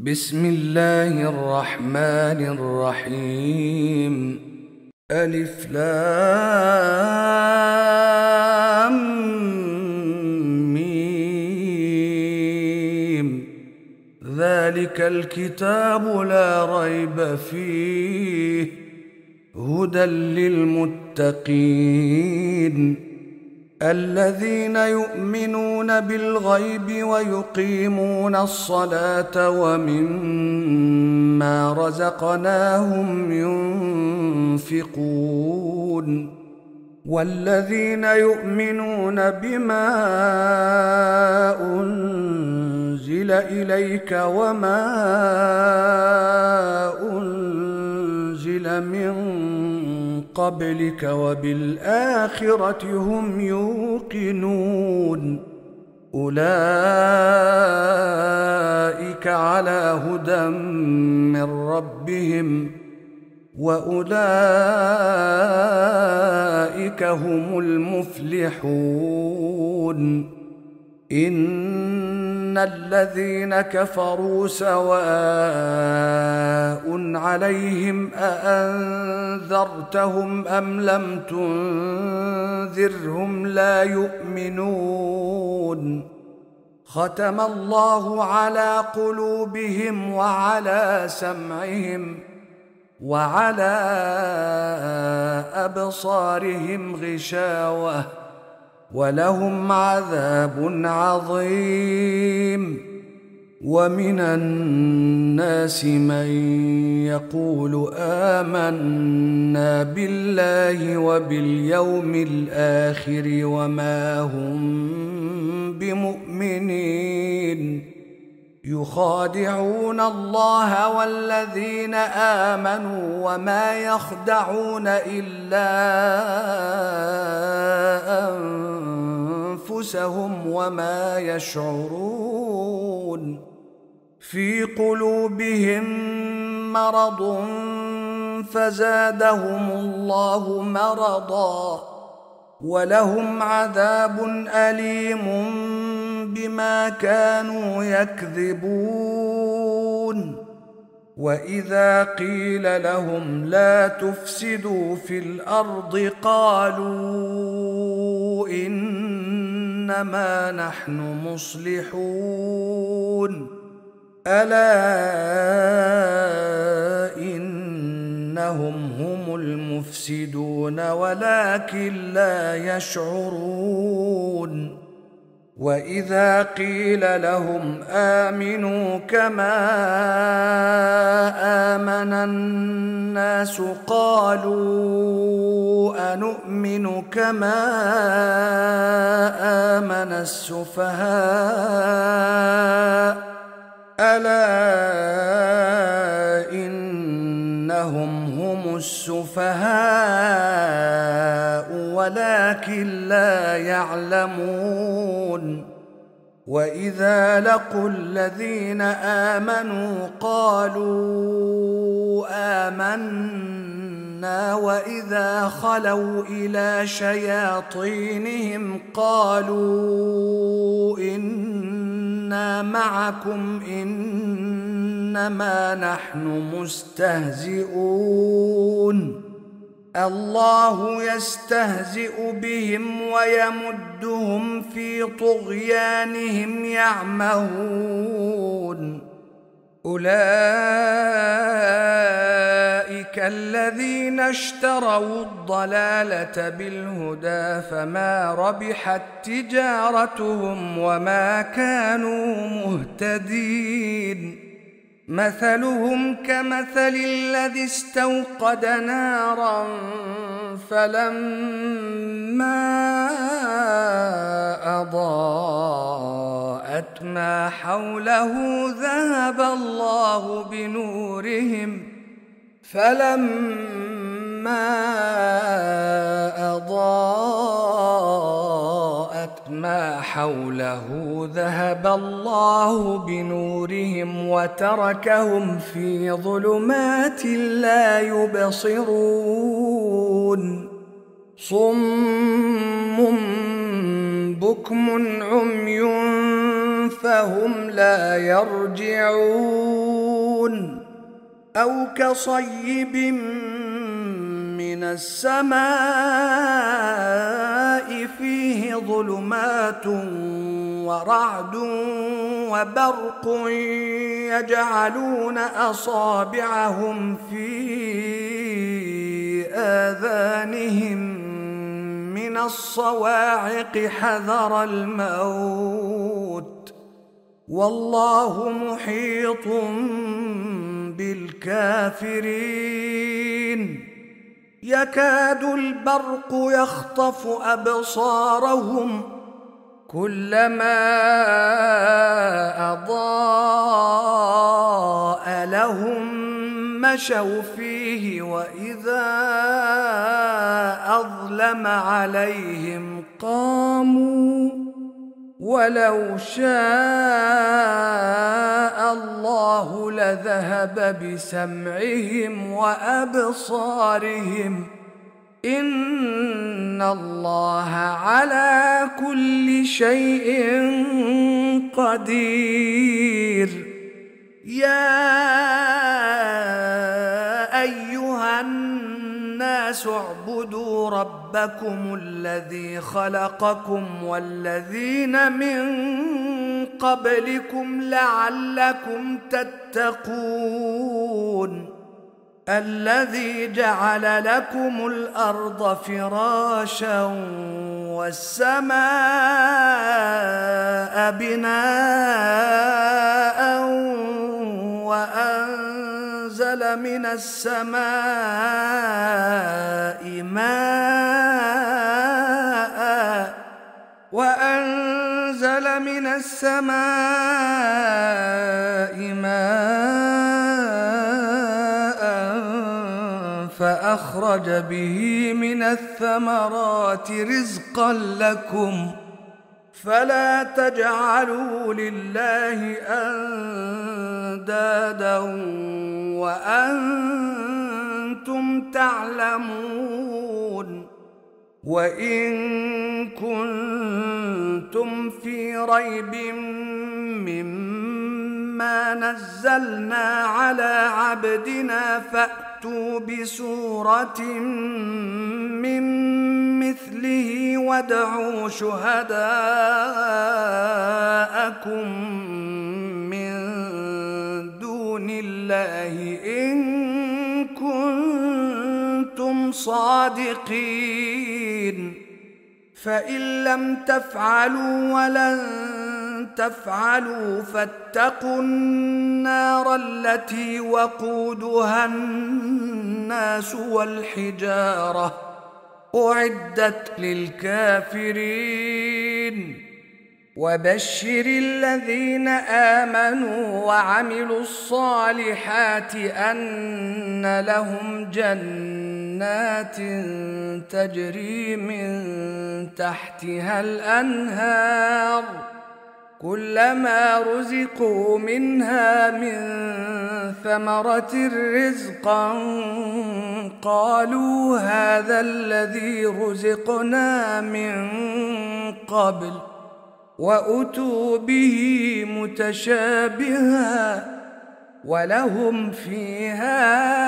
بسم الله الرحمن الرحيم. ألف لام ميم. ذلك الكتاب لا ريب فيه هدى للمتقين الذين يؤمنون بالغيب ويقيمون الصلاة ومما رزقناهم ينفقون والذين يؤمنون بما أنزل إليك وما أنزل من قبلك وبالآخرة هم يوقنون أولئك على هدى من ربهم وأولئك هم المفلحون. إن الذين كفروا سواء عليهم أأنذرتهم أم لم تنذرهم لا يؤمنون. ختم الله على قلوبهم وعلى سمعهم وعلى أبصارهم غشاوة ولهم عذاب عظيم. ومن الناس من يقول آمنا بالله وباليوم الآخر وما هم بمؤمنين يخادعون الله والذين آمنوا وما يخدعون إلا أنفسهم وما يشعرون. في قلوبهم مرض فزادهم الله مرضا ولهم عذاب أليم بما كانوا يكذبون. وإذا قيل لهم لا تفسدوا في الأرض قالوا إنما نحن مصلحون ألا إنهم هم المفسدون ولكن لا يشعرون. وإذا قيل لهم آمنوا كما آمن الناس قالوا أنؤمن كما آمن السفهاء ألا إنهم هم السفهاء ولكن لا يعلمون. وإذا لقوا الذين آمنوا قالوا آمنا وإذا خلوا إلى شياطينهم قالوا إنا معكم إنما نحن مستهزئون. الله يستهزئ بهم ويمدهم في طغيانهم يعمهون. أولئك الذين اشتروا الضلالة بالهدى فما ربحت تجارتهم وما كانوا مهتدين. مثلهم كمثل الذي استوقد نارا فلما أضاءت ما حوله ذهب الله بنورهم وتركهم في ظلمات لا يبصرون. صم بكم عمي فهم لا يرجعون أو كصيب من السماء فيه ظلمات ورعد وبرق يجعلون أصابعهم في آذانهم من الصواعق حذر الموت والله محيط بالكافرين يكاد البرق يخطف أبصارهم كلما أضاء لهم مشوا فيه وإذا أظلم عليهم قاموا ولو شاء الله لذهب بسمعهم وأبصارهم إن الله على كل شيء قدير يا أيها الناس اعبدوا ربكم الذي خلقكم والذين من قبلكم لعلكم تتقون الذي جعل لكم الأرض فراشا والسماء بناء وأنزل من السماء ماء فأخرج به من الثمرات رزقا لكم فلا تجعلوا لله أندادا وأنتم تعلمون وإن كنتم في ريب مما نزلنا على عبدنا فأتوا بسورة من مثله وادعوا شهداءكم من دون الله إن كنتم صادقين فإن لم تفعلوا ولن تفعلوا فاتقوا النار التي وقودها الناس والحجارة أعدت للكافرين وبشر الذين آمنوا وعملوا الصالحات أن لهم جنات تجري من تحتها الأنهار كلما رزقوا منها من ثمرة رزقا قالوا هذا الذي رزقنا من قبل وأتوا به متشابها ولهم فيها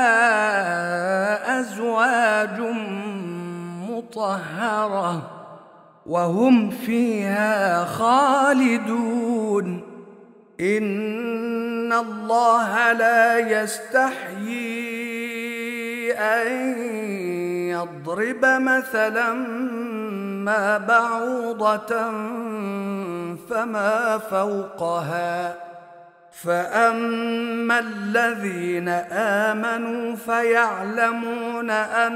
أزواج مطهرة وهم فيها خالدون إن الله لا يستحيي أن يضرب مثلا ما بعوضة فما فوقها فأما الذين آمنوا فيعلمون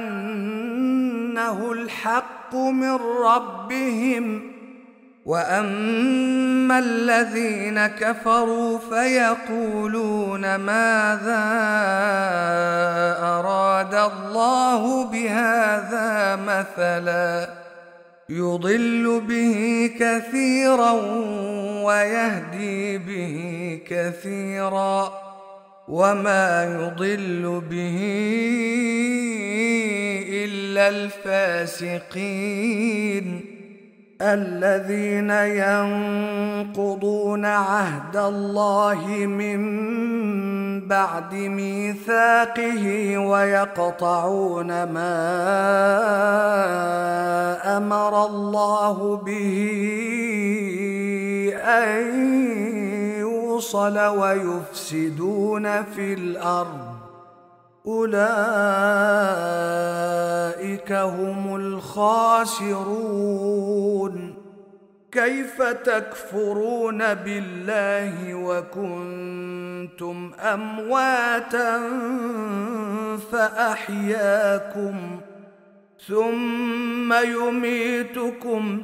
أنه الحق من ربهم وأما الذين كفروا فيقولون ماذا أراد الله بهذا مثلا يضل به كثيرا ويهدي به كثيرا وما يضل به إلا الفاسقين الذين ينقضون عهد الله من بعد ميثاقه ويقطعون ما أمر الله به أن يوصل ويفسدون في الأرض أولئك هم الخاسرون. كيف تكفرون بالله وكنتم أمواتا فأحياكم ثم يميتكم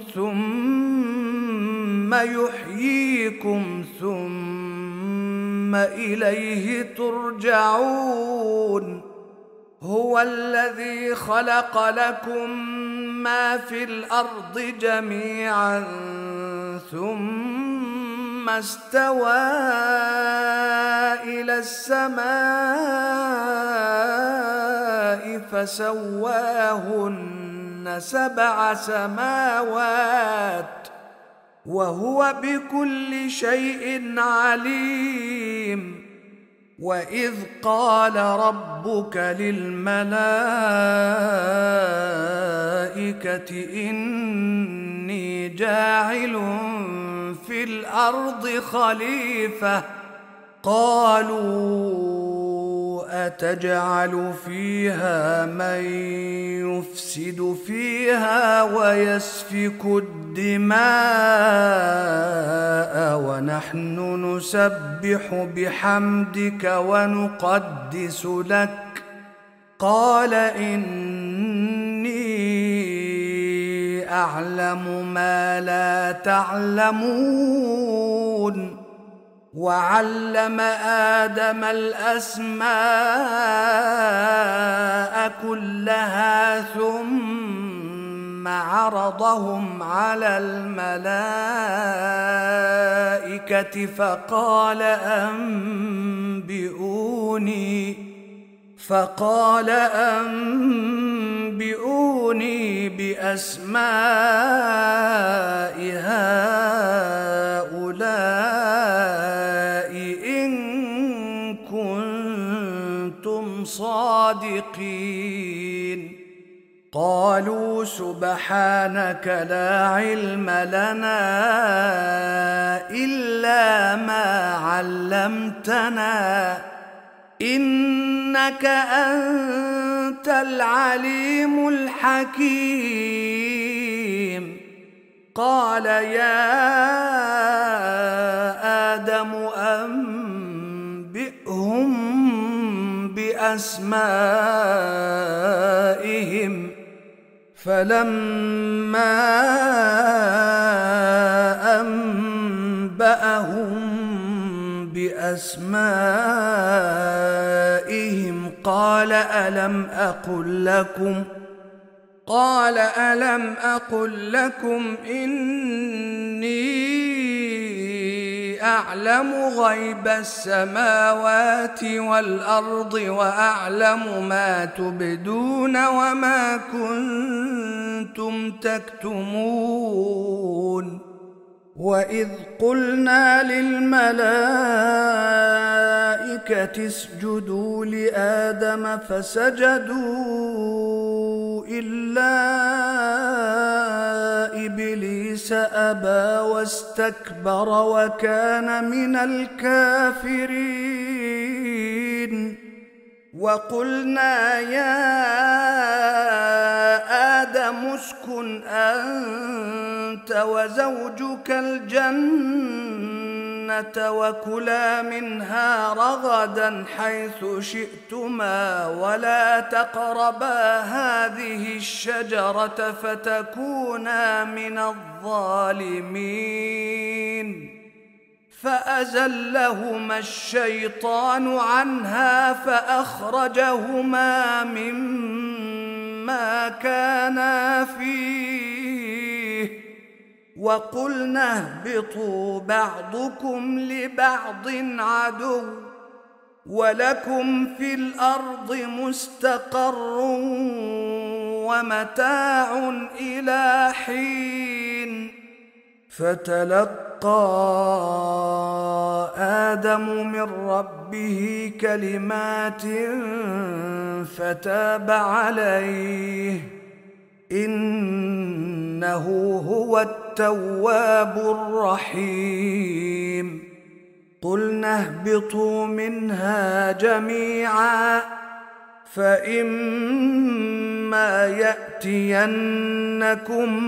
ثم يحييكم ثم إليه ترجعون. هو الذي خلق لكم ما في الأرض جميعا ثم استوى إلى السماء فسواهن 7 سماوات وهو بكل شيء عليم. وإذ قال ربك للملائكة إني جاعل في الأرض خليفة قالوا أتجعل فيها من يفسد فيها ويسفك الدماء ونحن نسبح بحمدك ونقدس لك قال إني أعلم ما لا تعلمون. وعلم آدم الأسماء كلها ثم عرضهم على الملائكة فقال أنبئوني بأسماء هؤلاء إن كنتم صادقين. قالوا سبحانك لا علم لنا إلا ما علمتنا إنك أنت العليم الحكيم. قال يا آدم أنبئهم بأسمائهم فلما أنبأهم بأسمائهم قال ألم أقل لكم إني أعلم غيب السماوات والأرض وأعلم ما تبدون وما كنتم تكتمون. وإذ قلنا للملائكة اسجدوا لآدم فسجدوا إلا إبليس أبى واستكبر وكان من الكافرين. وقلنا يا آدم اسكن أنت وزوجك الجنة وكلا منها رغدا حيث شئتما ولا تقربا هذه الشجرة فتكونا من الظالمين. فأزلهما الشيطان عنها فأخرجهما مما كانا فيه وقلنا اهبطوا بعضكم لبعض عدو ولكم في الأرض مستقر ومتاع إلى حين. فتلقوا آدم من ربه كلمات فتاب عليه إنه هو التواب الرحيم قلنا اهبطوا منها جميعا فإما يأتينكم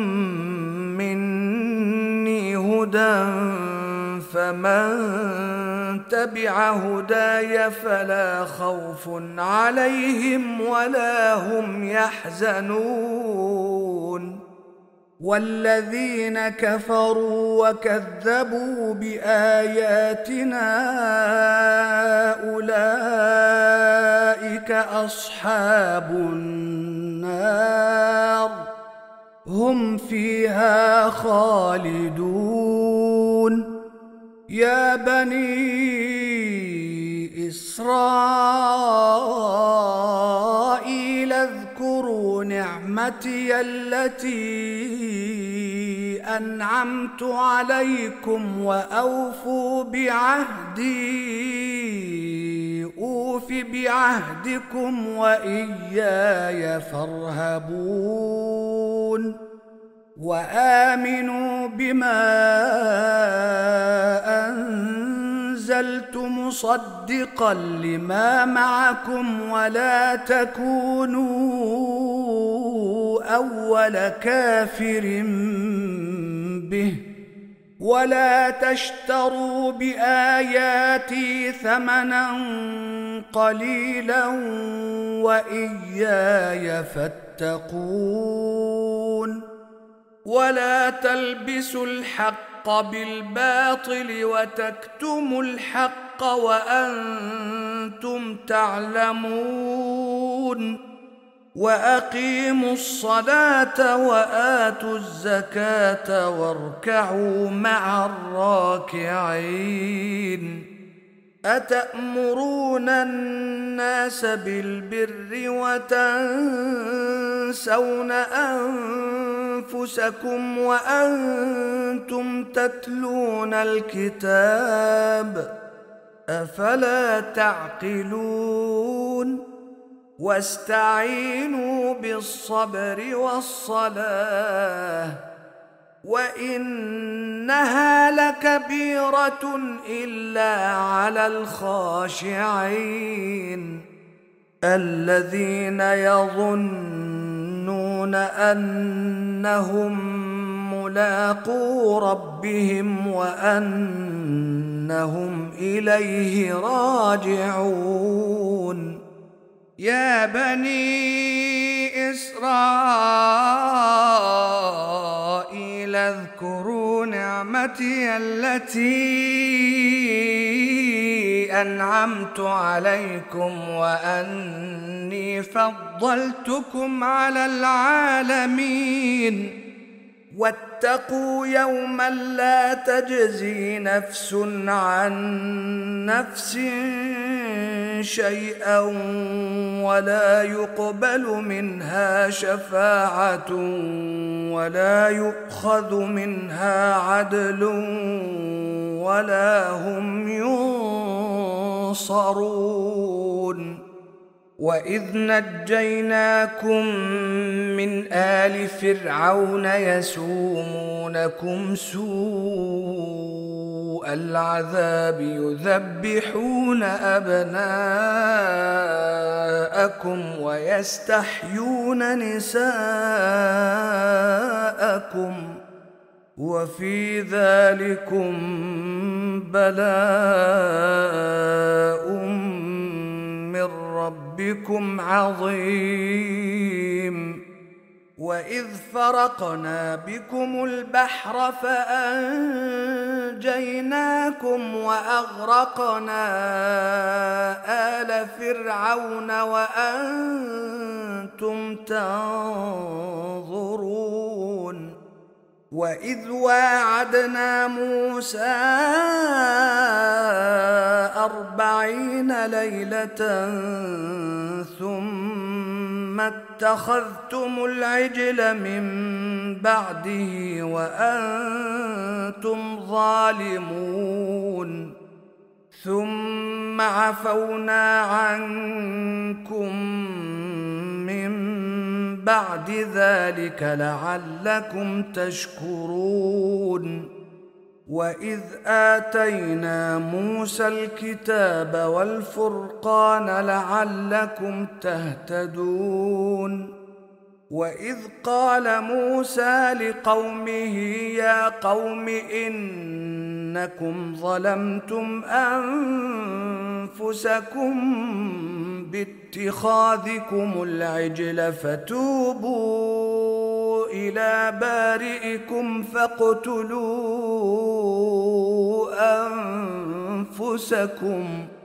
مني هدى فمن تبع هداي فلا خوف عليهم ولا هم يحزنون والذين كفروا وكذبوا بآياتنا أولئك أصحاب النار هم فيها خالدون يا بني إسرائيل اذكروا نعمتي التي أنعمت عليكم وأوفوا بعهدي أوف بعهدكم وإياي فارهبون وآمنوا بما أنزلت مصدقا لما معكم ولا تكونوا أول كافر به ولا تشتروا بآياتي ثمنا قليلا وإياي فاتقون ولا تلبسوا الحق بالباطل وتكتموا الحق وأنتم تعلمون وأقيموا الصلاة وآتوا الزكاة واركعوا مع الراكعين أتأمرون الناس بالبر وتنسون أنفسكم وأنتم تتلون الكتاب أفلا تعقلون واستعينوا بالصبر والصلاة وإنها لكبيرة إلا على الخاشعين الذين يظنون أنهم ملاقو ربهم وأنهم إليه راجعون يا بني إسرائيل اذكروا نعمتي التي أنعمت عليكم وأني فضلتكم على العالمين واتقوا يوما لا تجزي نفس عن نفس شيئا ولا يقبل منها شفاعة ولا يؤخذ منها عدل ولا هم ينصرون وإذ نجيناكم من آل فرعون يسومونكم سوء العذاب يذبحون أبناءكم ويستحيون نساءكم وفي ذلكم بلاء من ربكم عظيم وإذ فرقنا بكم البحر فأنجيناكم وأغرقنا آل فرعون وأنتم تنظرون وإذ واعدنا موسى 40 ليلة ثم اتخذتم العجل من بعده وأنتم ظالمون ثم عفونا عنكم من بعد ذلك لعلكم تشكرون وإذ آتينا موسى الكتاب والفرقان لعلكم تهتدون وإذ قال موسى لقومه يا قوم إنكم ظلمتم أنفسكم باتخاذكم العجل فتوبوا إلى بارئكم فاقتلوا أنفسكم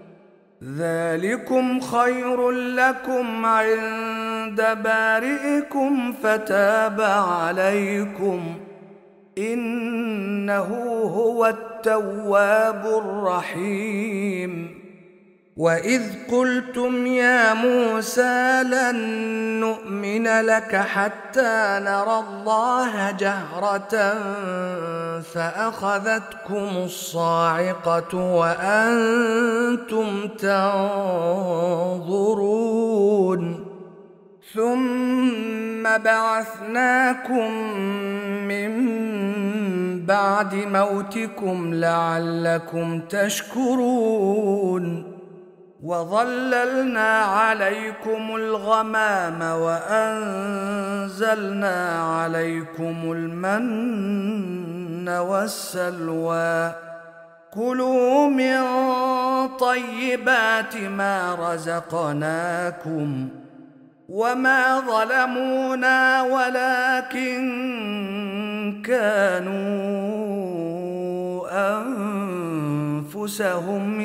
ذلكم خير لكم عند بارئكم فتاب عليكم إنه هو التواب الرحيم وإذ قلتم يا موسى لن نؤمن لك حتى نرى الله جهرة فأخذتكم الصاعقة وأنتم تنظرون ثم بعثناكم من بعد موتكم لعلكم تشكرون وظللنا عليكم الغمام وأنزلنا عليكم المن والسلوى كلوا من طيبات ما رزقناكم وما ظلمونا ولكن كانوا أنفسهم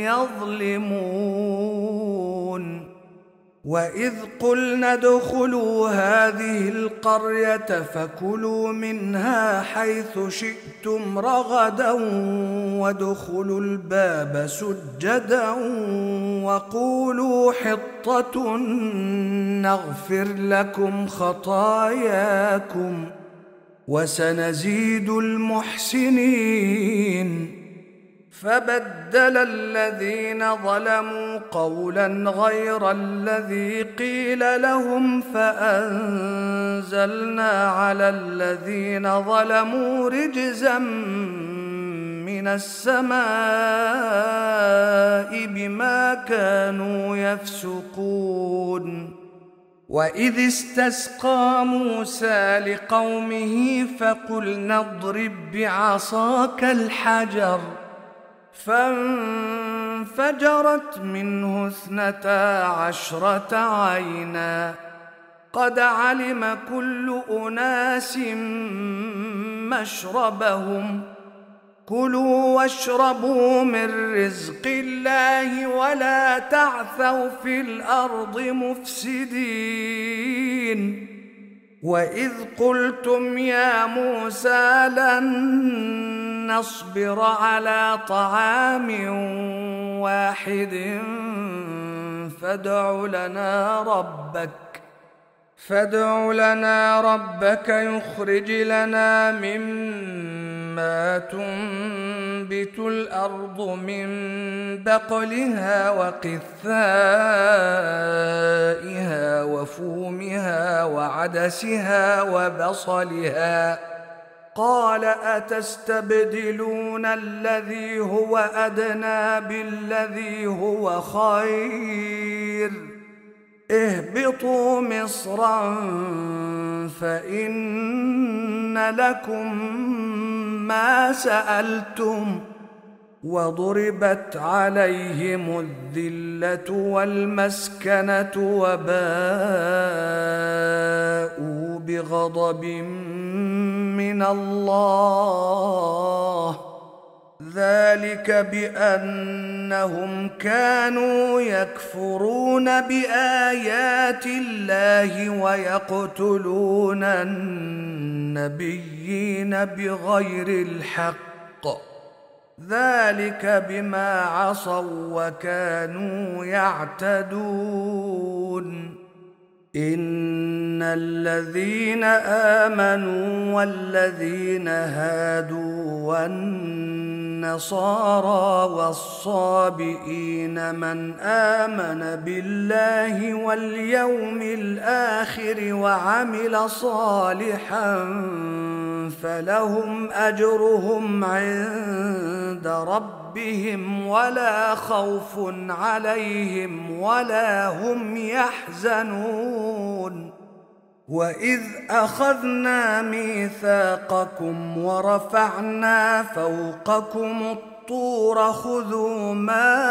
يظلمون وإذ قلنا ادخلوا هذه القرية فكلوا منها حيث شئتم رغدا وادخلوا الباب سجدا وقولوا حطة نغفر لكم خطاياكم وسنزيد المحسنين فبدل الذين ظلموا قولا غير الذي قيل لهم فأنزلنا على الذين ظلموا رجزا من السماء بما كانوا يفسقون وإذ استسقى موسى لقومه فقلنا اضرب بعصاك الحجر فانفجرت منه 12 عينا قد علم كل أناس مشربهم كلوا واشربوا من رزق الله ولا تعثوا في الأرض مفسدين وإذ قلتم يا موسى لن نصبر على طعام واحد فادع لنا ربك يخرج لنا مما تنبت الأرض من بقلها وقثائها وفومها وعدسها وبصلها قال أتستبدلون الذي هو أدنى بالذي هو خير اهبطوا مصرا فإن لكم ما سألتم وضربت عليهم الذلة والمسكنة وباءوا بغضب من الله ذلك بأنهم كانوا يكفرون بآيات الله ويقتلون النبيين بغير الحق ذلك بما عصوا وكانوا يعتدون إن الذين آمنوا والذين هادوا والنصارى والصابئين من آمن بالله واليوم الآخر وعمل صالحا فلهم أجرهم عند ربهم ولا خوف عليهم ولا هم يحزنون وإذ أخذنا ميثاقكم ورفعنا فوقكم الطور خذوا ما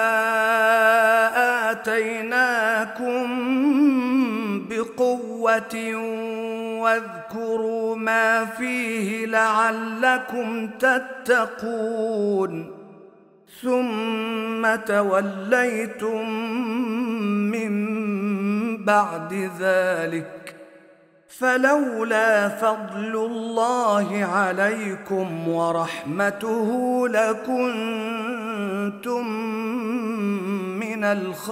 آتيناكم بقوة واذكروا ما فيه لعلكم تتقون ثم توليتم من بعد ذلك فلولا فضل الله عليكم ورحمته لكنتم من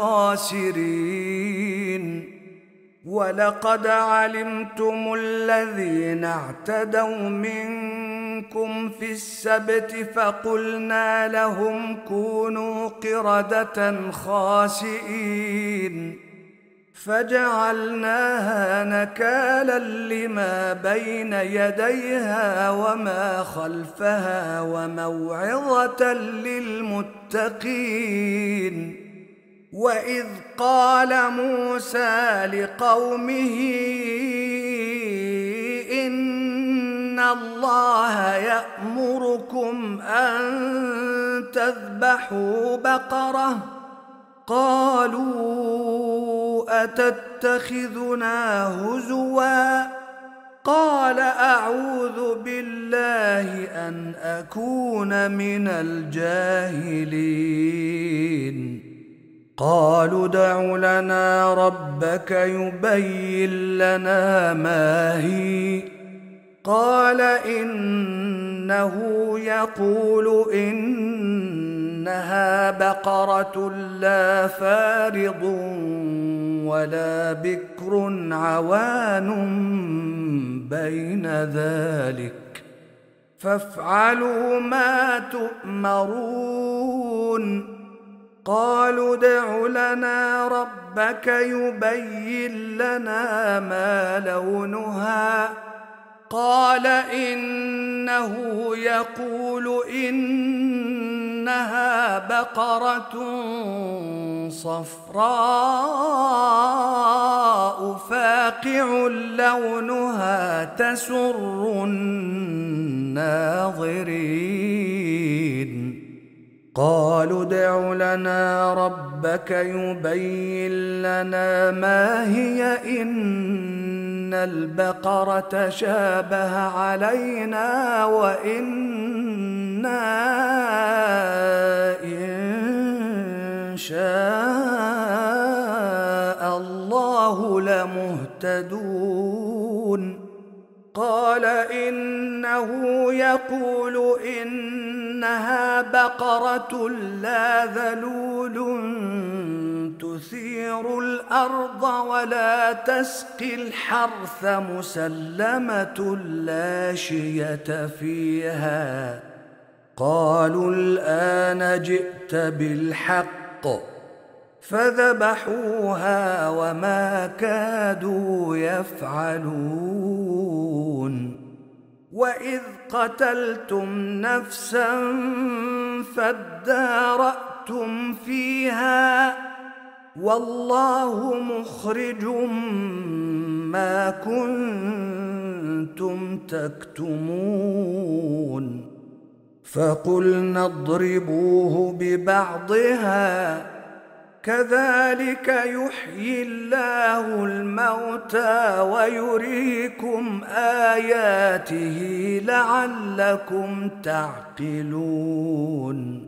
الخاسرين ولقد علمتم الذين اعتدوا منكم في السبت فقلنا لهم كونوا قردة خاسئين فجعلناها نكالا لما بين يديها وما خلفها وموعظة للمتقين وإذ قال موسى لقومه إن الله يأمركم أن تذبحوا بقرة قالوا أتتخذنا هزوا قال أعوذ بالله أن أكون من الجاهلين قالوا ادع لنا ربك يبين لنا ما هي قال إنه يقول إنها بقرة لا فارض ولا بكر عوان بين ذلك فافعلوا ما تؤمرون قالوا ادع لنا ربك يبين لنا ما لونها قال إنه يقول إنها بقرة صفراء فاقع لونها تسر الناظرين قالوا ادع لنا ربك يبين لنا ما هي إن البقرة شابه علينا وإنا إن شاء الله لمهتدون قال إنه يقول إنها بقرة لا ذلول تثير الأرض ولا تسقي الحرث مسلمة لا شية فيها قالوا الآن جئت بالحق فذبحوها وما كادوا يفعلون وإذ قتلتم نفسا فادارأتم فيها والله مخرج ما كنتم تكتمون فقلنا اضربوه ببعضها كذلك يحيي الله الموتى ويريكم آياته لعلكم تعقلون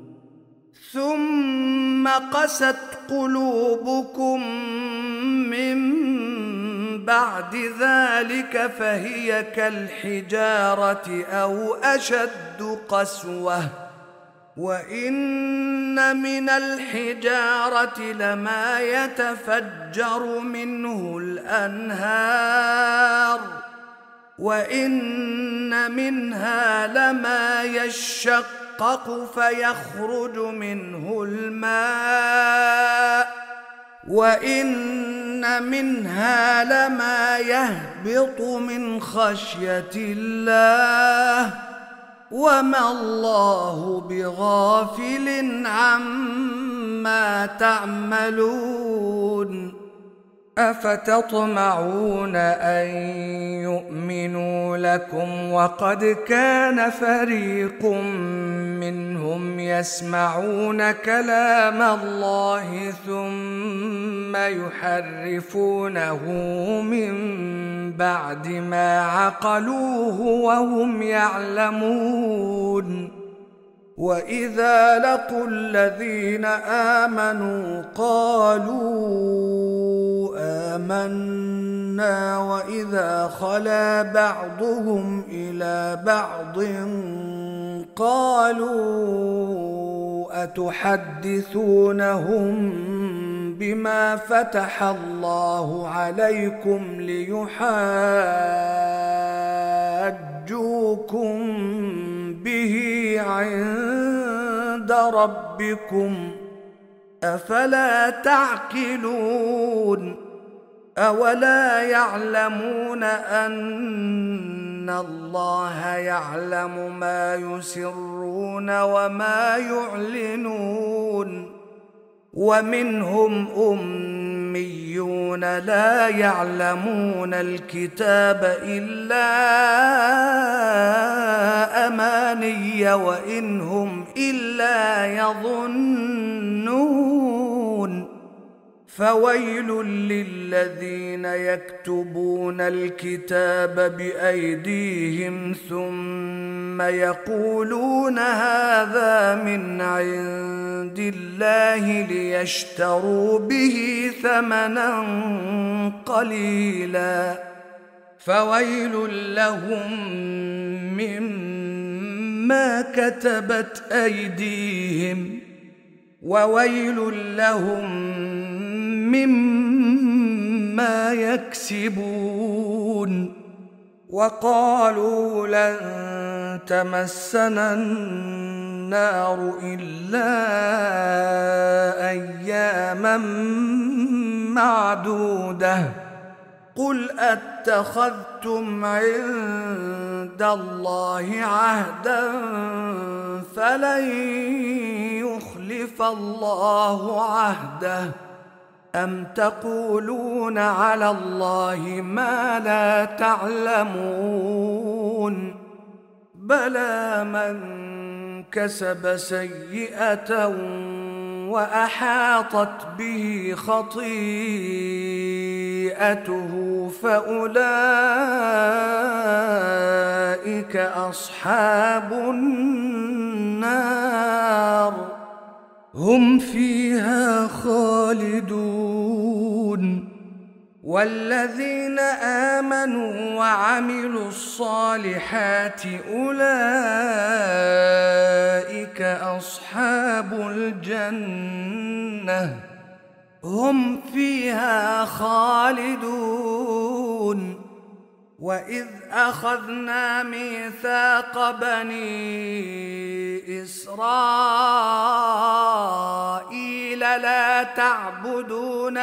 ثم قست قلوبكم من بعد ذلك فهي كالحجارة أو أشد قسوة وإن من الحجارة لما يتفجر منه الأنهار وإن منها لما يشقق فيخرج منه الماء وإن منها لما يهبط من خشية الله وما الله بغافل عما تعملون أفتطمعون أن يؤمنوا لكم وقد كان فريق منهم يسمعون كلام الله ثم يحرفونه من بعد ما عقلوه وهم يعلمون وإذا لقوا الذين آمنوا قالوا آمنا وإذا خلا بعضهم إلى بعض قالوا أتحدثونهم بما فتح الله عليكم ليحاجوكم به عند ربكم أفلا تعقلون أولا يعلمون أن الله يعلم ما يسرون وما يعلنون ومنهم أميون لا يعلمون الكتاب إلا أماني وإن هم إلا يظنون فويل للذين يكتبون الكتاب بأيديهم ثم يقولون هذا من عند الله ليشتروا به ثمنا قليلا فويل لهم مما كتبت أيديهم وويل لهم مما يكسبون وقالوا لن تمسنا النار إلا أياما معدودة قل أتخذتم عند الله عهدا فلن يخلف الله عهده أم تقولون على الله ما لا تعلمون بلى من كسب سيئة وأحاطت به خطيئته فأولئك أصحاب النار هم فيها خالدون والذين آمنوا وعملوا الصالحات أولئك أصحاب الجنة هم فيها خالدون وإذ أخذنا ميثاق بني إسرائيل لا تعبدون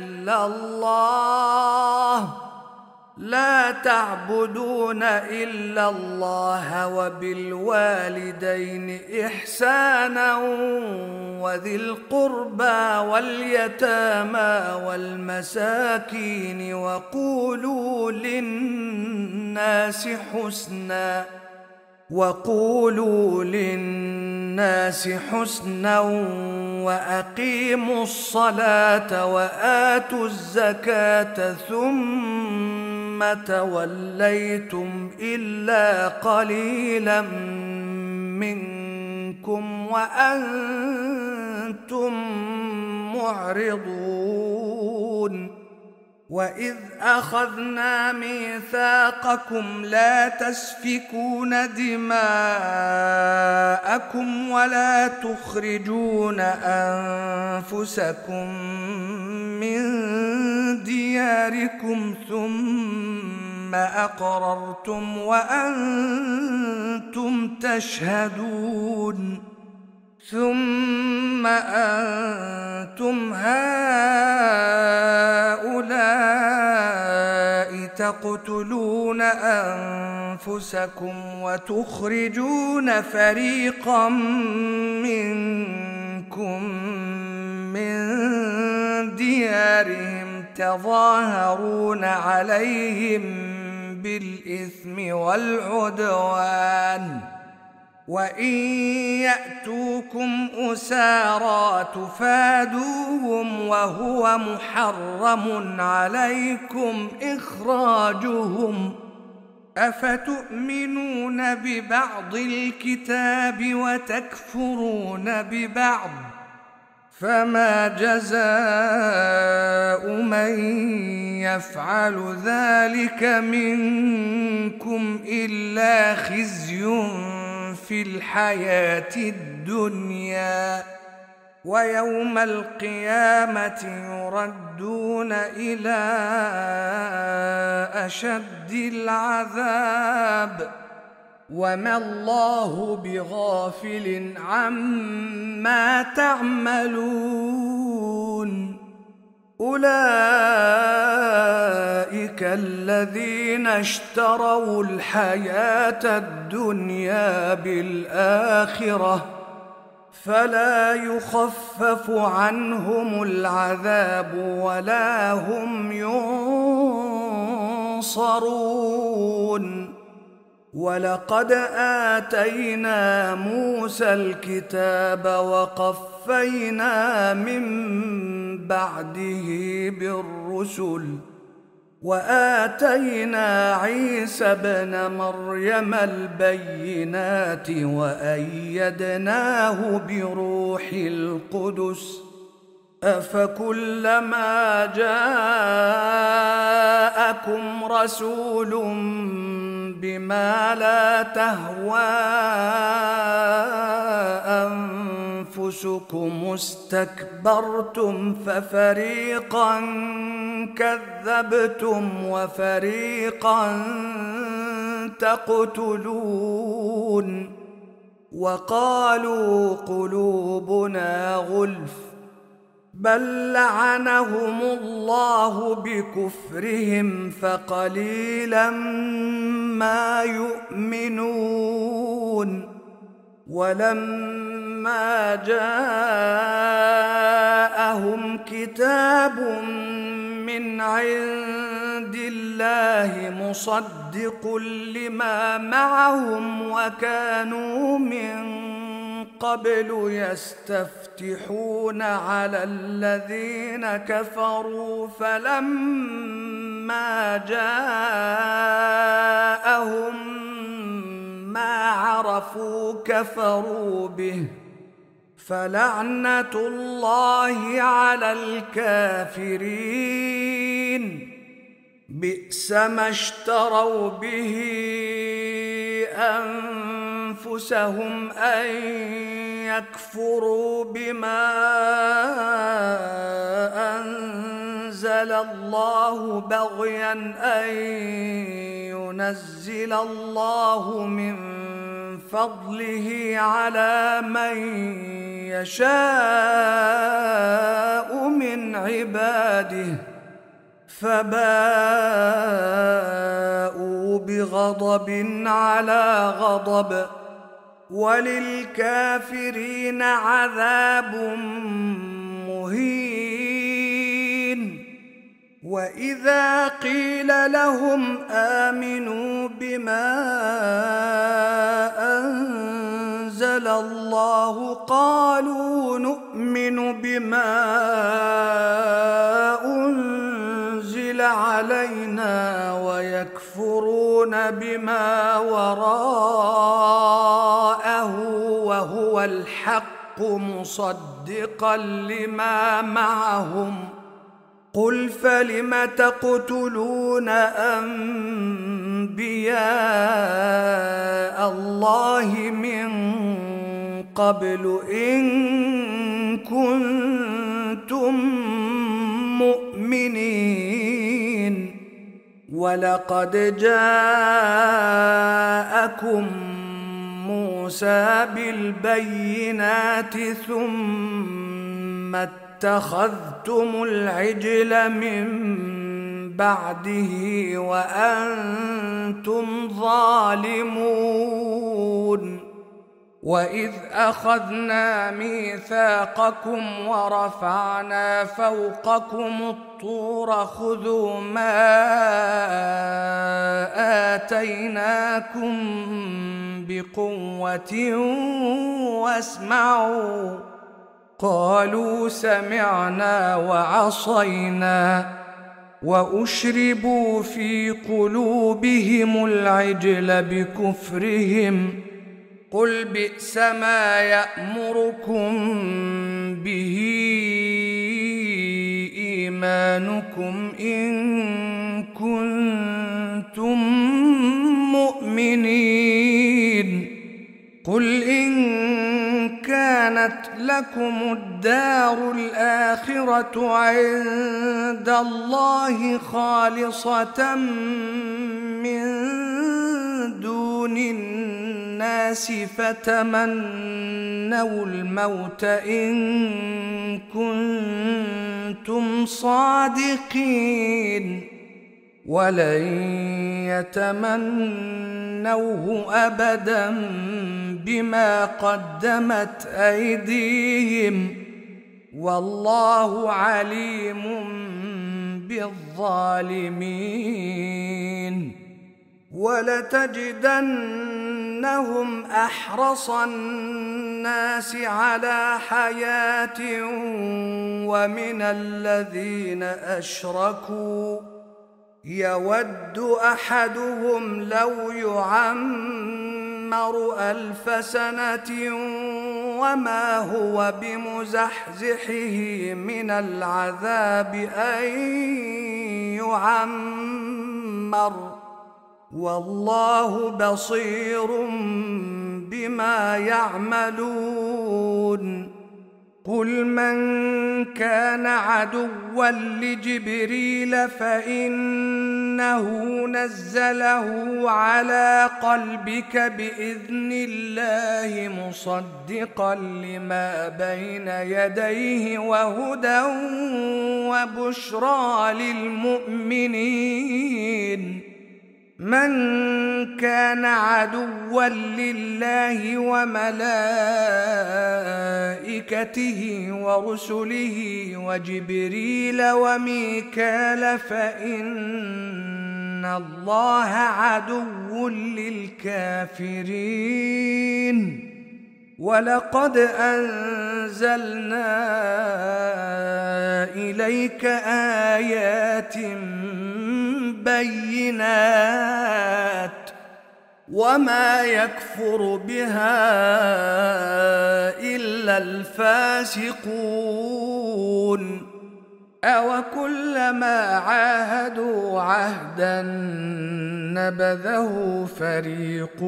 إلا الله وبالوالدين إحسانا وذي القربى واليتامى والمساكين وقولوا للناس حسنا وأقيموا الصلاة وآتوا الزكاة ثم توليتم إلا قليلا منكم وأنتم معرضون وإذ أخذنا ميثاقكم لا تسفكون دماءكم ولا تخرجون أنفسكم من دياركم ثم أقررتم وأنتم تشهدون ثم أنتم هؤلاء تقتلون أنفسكم وتخرجون فريقا منكم من ديارهم تظاهرون عليهم بالإثم والعدوان وإن يأتوكم أسارى تفادوهم وهو محرم عليكم إخراجهم أفتؤمنون ببعض الكتاب وتكفرون ببعض فما جزاء من يفعل ذلك منكم إلا خزي في الحياة الدنيا ويوم القيامة يردون إلى أشد العذاب وما الله بغافل عما تعملون أولئك الذين اشتروا الحياة الدنيا بالآخرة فلا يخفف عنهم العذاب ولا هم ينصرون ولقد آتينا موسى الكتاب وقفينا من بعده بالرسل وآتينا عيسى ابن مريم البينات وأيدناه بروح القدس أفكلما جاءكم رسول بما لا تهوى أنفسكم استكبرتم ففريقا كذبتم وفريقا تقتلون وقالوا قلوبنا غلف بل لعنهم الله بكفرهم فقليلا ما يؤمنون ولما جاءهم كتاب من عند الله مصدق لما معهم وكانوا من قبل يستفتحون على الذين كفروا فلما جاءهم ما عرفوا كفروا به فلعنة الله على الكافرين بئس ما اشتروا به أنفسهم أن يكفروا بما أنزل الله بغيا أن ينزل الله من فضله على من يشاء من عباده فباءوا بغضب على غضب وللكافرين عذاب مهين وإذا قيل لهم آمنوا بما أنزل الله قالوا نؤمن بما أنزل علينا ويكفرون بما وراءه وهو الحق مصدقا لما معهم قل فلم تقتلون أنبياء الله من قبل إن كنتم مؤمنين ولقد جاءكم موسى بالبينات ثم اتخذتم العجل من بعده وأنتم ظالمون وإذ أخذنا ميثاقكم ورفعنا فوقكم الطور خذوا ما آتيناكم بقوة واسمعوا قالوا سمعنا وعصينا وأشربوا في قلوبهم العجل بكفرهم قل بئس ما يأمركم به إيمانكم إن كنتم مؤمنين قل إن كانت لكم الدار الآخرة عند الله خالصة من دون الناس فتمنوا الموت إن كنتم صادقين ولن يتمنوه أبدا بما قدمت أيديهم والله عليم بالظالمين ولتجدنهم أحرص الناس على حياة ومن الذين أشركوا يود أحدهم لو يعمر 1000 سنة وما هو بمزحزحه من العذاب أن يعمر والله بصير بما يعملون قل من كان عدوا لجبريل فإنه نزله على قلبك بإذن الله مصدقا لما بين يديه وهدى وبشرى للمؤمنين من كان عدوا لله وملائكته ورسله وجبريل وميكال فإن الله عدو للكافرين ولقد أنزلنا إليك آيات بينات وما يكفر بها إلا الفاسقون أوكلما عاهدوا عهدا نبذه فريق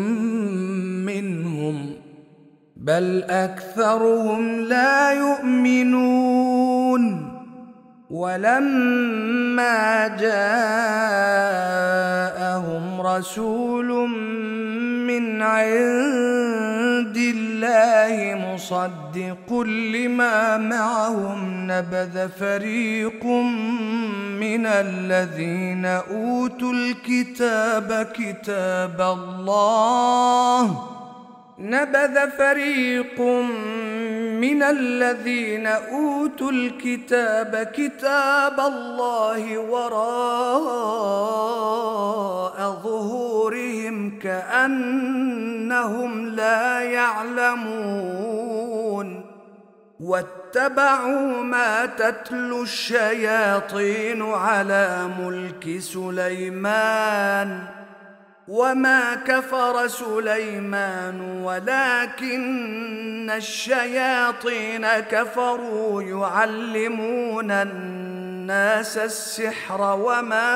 منهم بل أكثرهم لا يؤمنون ولما جاءهم رسول من عند الله مصدق لما معهم نبذ فريق من الذين أوتوا الكتاب كتاب الله نبذ فريق من الذين أوتوا الكتاب كتاب الله وراء ظهورهم كأنهم لا يعلمون واتبعوا ما تتلو الشياطين على ملك سليمان وما كفر سليمان ولكن الشياطين كفروا يعلمون الناس السحر وما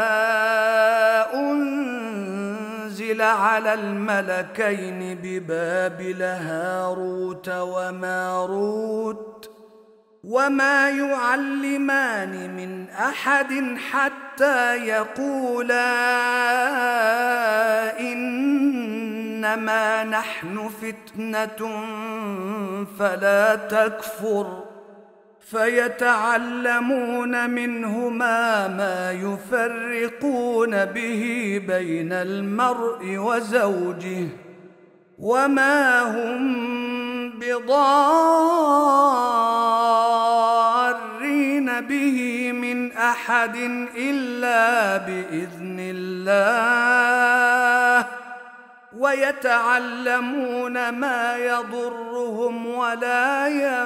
أنزل على الملكين ببابل هاروت وماروت وما يعلمان من أحد حتى يقولا إنما نحن فتنة فلا تكفر فيتعلمون منهما ما يفرقون به بين المرء وزوجه وما هم بضارين به من أحد إلا بإذن الله ويتعلمون ما يضرهم ولا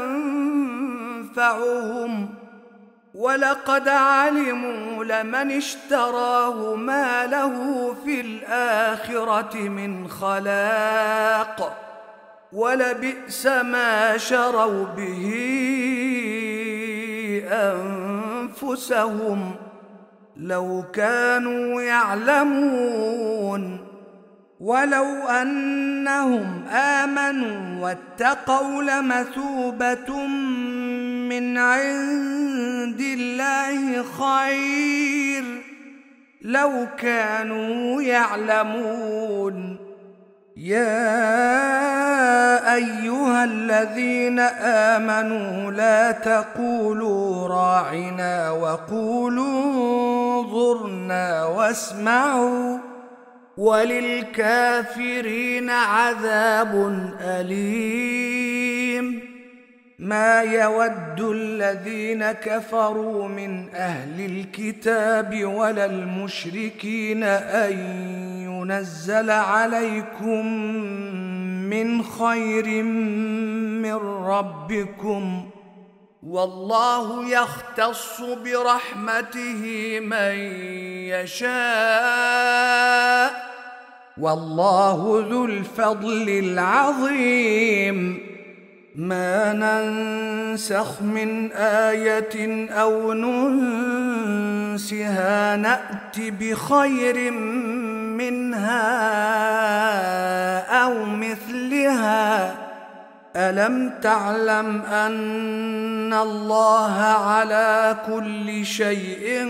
ينفعهم ولقد علموا لمن اشتراه ما له في الآخرة من خلاق ولبئس ما شروا به أنفسهم لو كانوا يعلمون ولو أنهم آمنوا واتقوا لمثوبة من عند الله خير لو كانوا يعلمون يا أيها الذين آمنوا لا تقولوا راعنا وقولوا انظرنا واسمعوا وللكافرين عذاب أليم ما يود الذين كفروا من أهل الكتاب ولا المشركين أن ينزل عليكم من خير من ربكم والله يختص برحمته من يشاء والله ذو الفضل العظيم ما ننسخ من آية أو ننسها نأت بخير منها أو مثلها ألم تعلم أن الله على كل شيء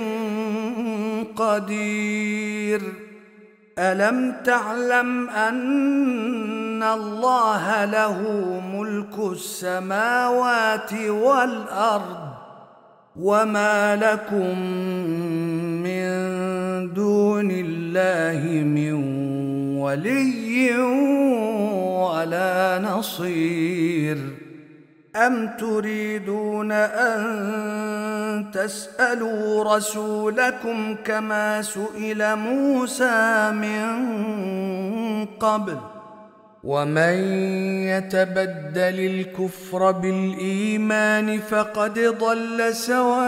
قدير ألم تعلم أن الله له ملك السماوات والأرض وما لكم من دون الله من ولي ولا نصير أم تريدون أن تسألوا رسولكم كما سئل موسى من قبل ومن يتبدل الكفر بالإيمان فقد ضل سواء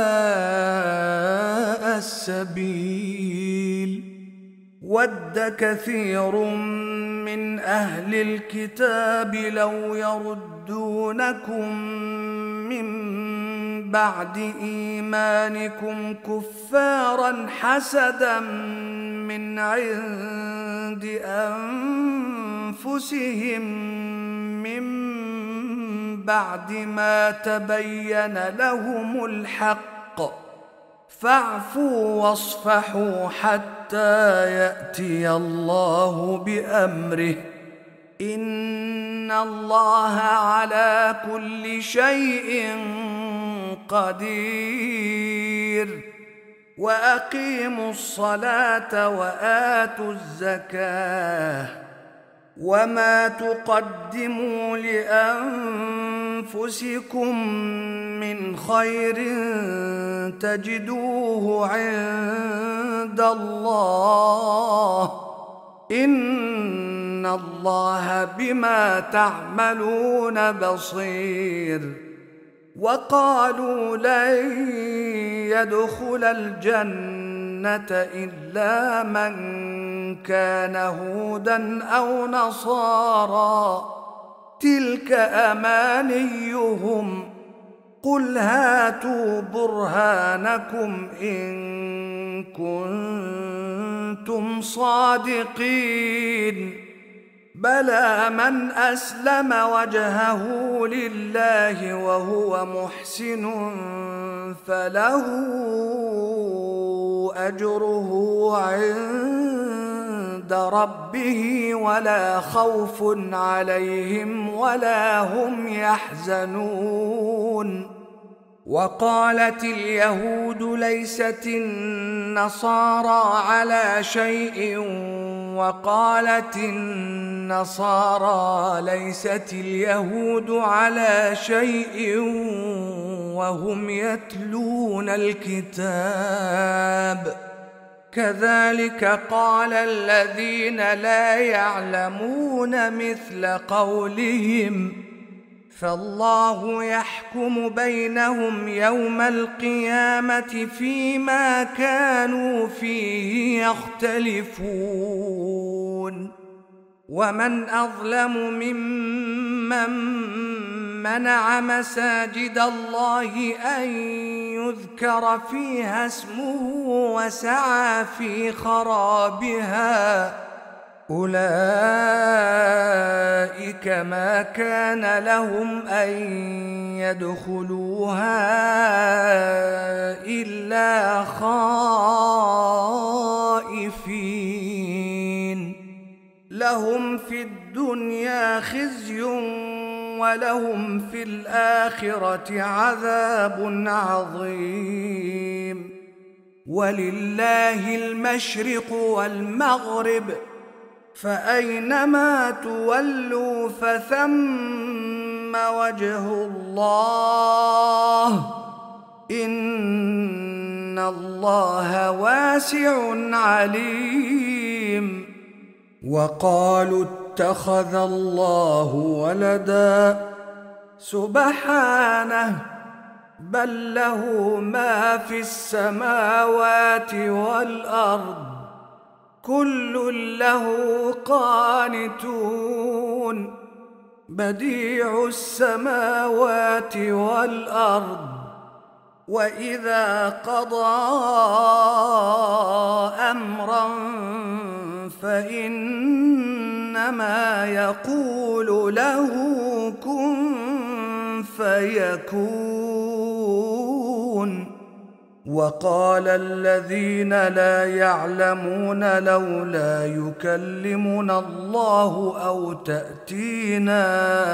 السبيل ود كثير من أهل الكتاب لو يردونكم من بعد إيمانكم كفارا حسدا من عند أنفسهم من بعد ما تبين لهم الحق فاعفوا واصفحوا حتى يأتي الله بأمره إن الله على كل شيء قدير وأقيموا الصلاة وآتوا الزكاة وما تقدموا لأنفسكم من خير تجدوه عند الله إن الله بما تعملون بصير وقالوا لن يدخل الجنة إلا من كان هودا أو نصارى تلك أمانيهم قل هاتوا برهانكم إن كنتم صادقين بلى من أسلم وجهه لله وهو محسن فله أجره عند ربه ولا خوف عليهم ولا هم يحزنون وقالت اليهود ليست النصارى على شيء وقالت النصارى ليست اليهود على شيء وهم يتلون الكتاب كذلك قال الذين لا يعلمون مثل قولهم فالله يحكم بينهم يوم القيامة فيما كانوا فيه يختلفون ومن أظلم ممن منع مساجد الله أن يذكر فيها اسمه وسعى في خرابها أولئك ما كان لهم أن يدخلوها إلا خائفين لهم في الدنيا خزي ولهم في الآخرة عذاب عظيم ولله المشرق والمغرب فأينما تولوا فثم وجه الله إن الله واسع عليم وقالوا اتخذ الله ولدا سبحانه بل له ما في السماوات والأرض كل له قانتون بديع السماوات والأرض وإذا قضى أمرا فإنما يقول له كن فيكون وقال الذين لا يعلمون لولا يكلمنا الله أو تأتينا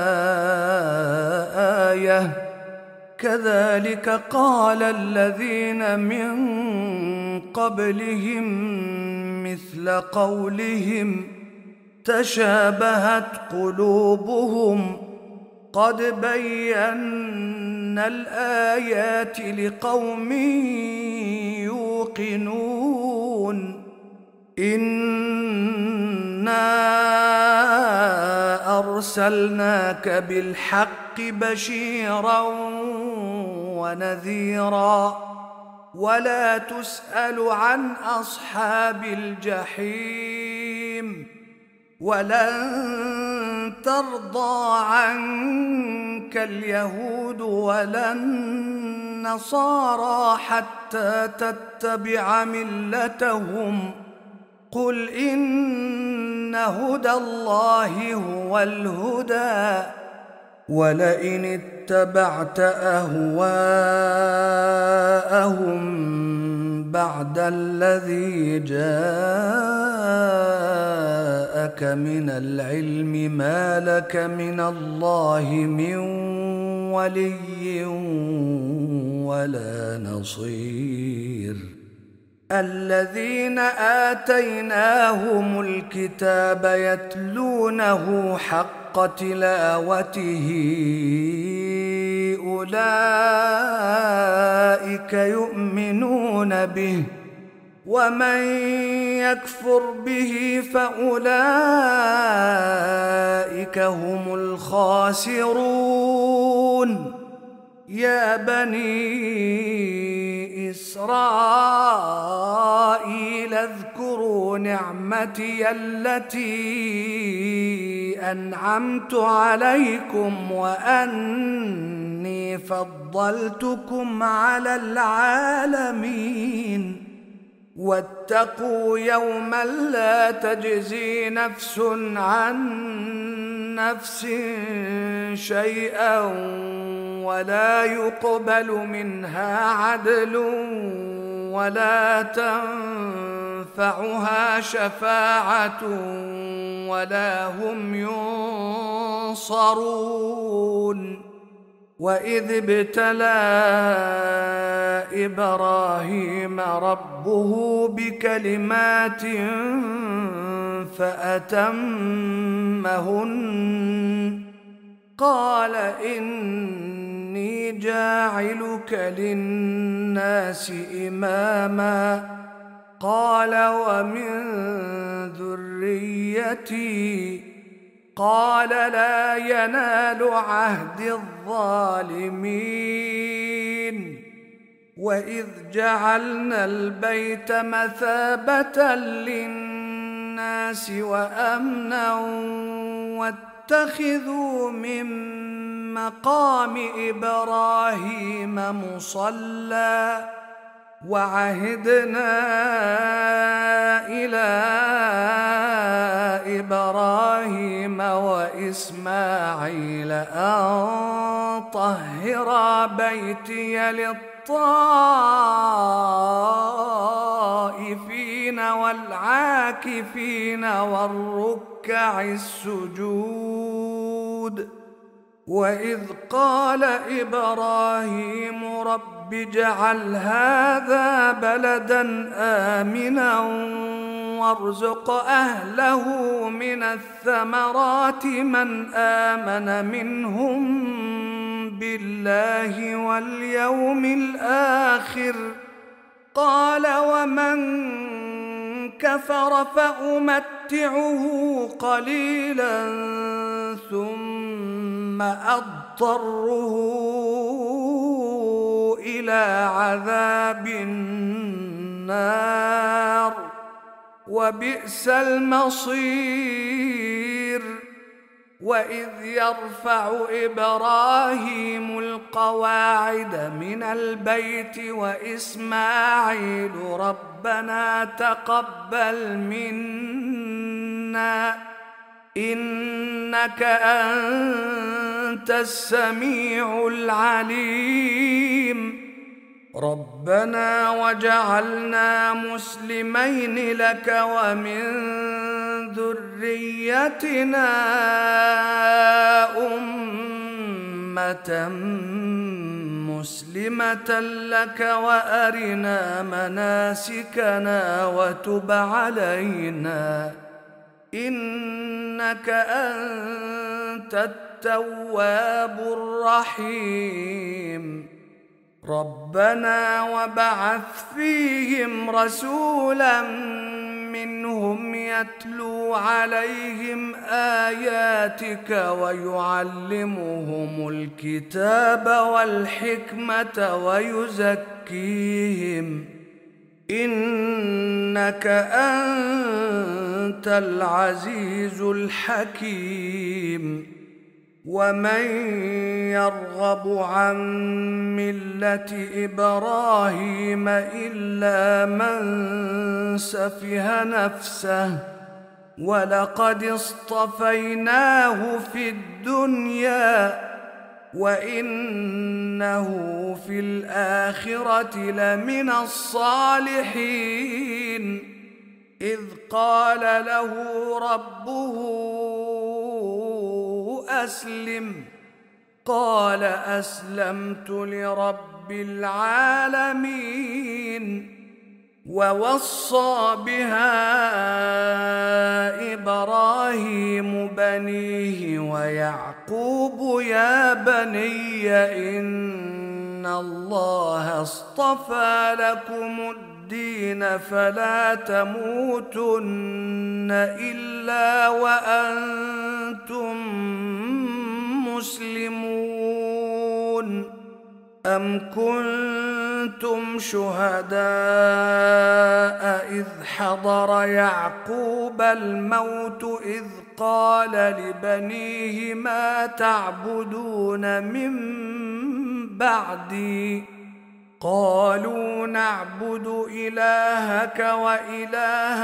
آية كذلك قال الذين من قبلهم مثل قولهم تشابهت قلوبهم قد بينا الآيات لقوم يوقنون إنا أرسلناك بالحق بشيرا ونذيرا ولا تسأل عن أصحاب الجحيم ولن ترضى عنك اليهود ولا النصارى حتى تتبع ملتهم قل إن هدى الله هو الهدى ولئن اتبعت أهواءهم بعد الذي جاءك من العلم ما لك من الله من ولي ولا نصير الذين آتيناهم الكتاب يتلونه حق تلاوته أولئك يؤمنون به ومن يكفر به فأولئك هم الخاسرون يا بني إسرائيل اذكروا نعمتي التي أنعمت عليكم وأني فضلتكم على العالمين واتقوا يوما لا تجزي نفس عن نفس شيئا ولا يقبل منها عدل ولا تنفعها شفاعة ولا هم ينصرون. وإذ ابتلى إبراهيم ربه بكلمات فأتمهن قال إني جاعلك للناس إماما قال ومن ذريتي قال لا ينال عهد الظالمين. وإذ جعلنا البيت مثابة للناس وأمنا واتخذوا من مقام إبراهيم مصلى وعهدنا إلى إبراهيم وإسماعيل أن طهرا بيتي للطائفين والعاكفين والركع السجود. وإذ قال إبراهيم رب اجعل هذا بلدا آمنا وارزق أهله من الثمرات من آمن منهم بالله واليوم الآخر قال ومن كفر فأمتعه قليلا ثم أضطره إلى عذاب النار وبئس المصير. وإذ يرفع إبراهيم القواعد من البيت وإسماعيل ربنا تقبل منا إنك أنت السميع العليم ربنا وجعلنا مسلمين لك ومن ذريتنا أمة مسلمة لك وأرنا مناسكنا وتب علينا إنك أنت التواب الرحيم ربنا وبعث فيهم رسولا منهم يتلو عليهم آياتك ويعلمهم الكتاب والحكمة ويزكيهم إنك أنت العزيز الحكيم. ومن يرغب عن ملة إبراهيم إلا من سفه نفسه ولقد اصطفيناه في الدنيا وإنه في الآخرة لمن الصالحين إذ قال له ربه أسلم قال أسلمت لرب العالمين. ووصى بها إبراهيم بنيه ويعقوب يا بني إن الله اصطفى لكم الدين فلا تموتن إلا وأنتم مسلمون. أم كنتم شهداء إذ حضر يعقوب الموت إذ قال لبنيه ما تعبدون من بعدي قالوا نعبد إلهك وإله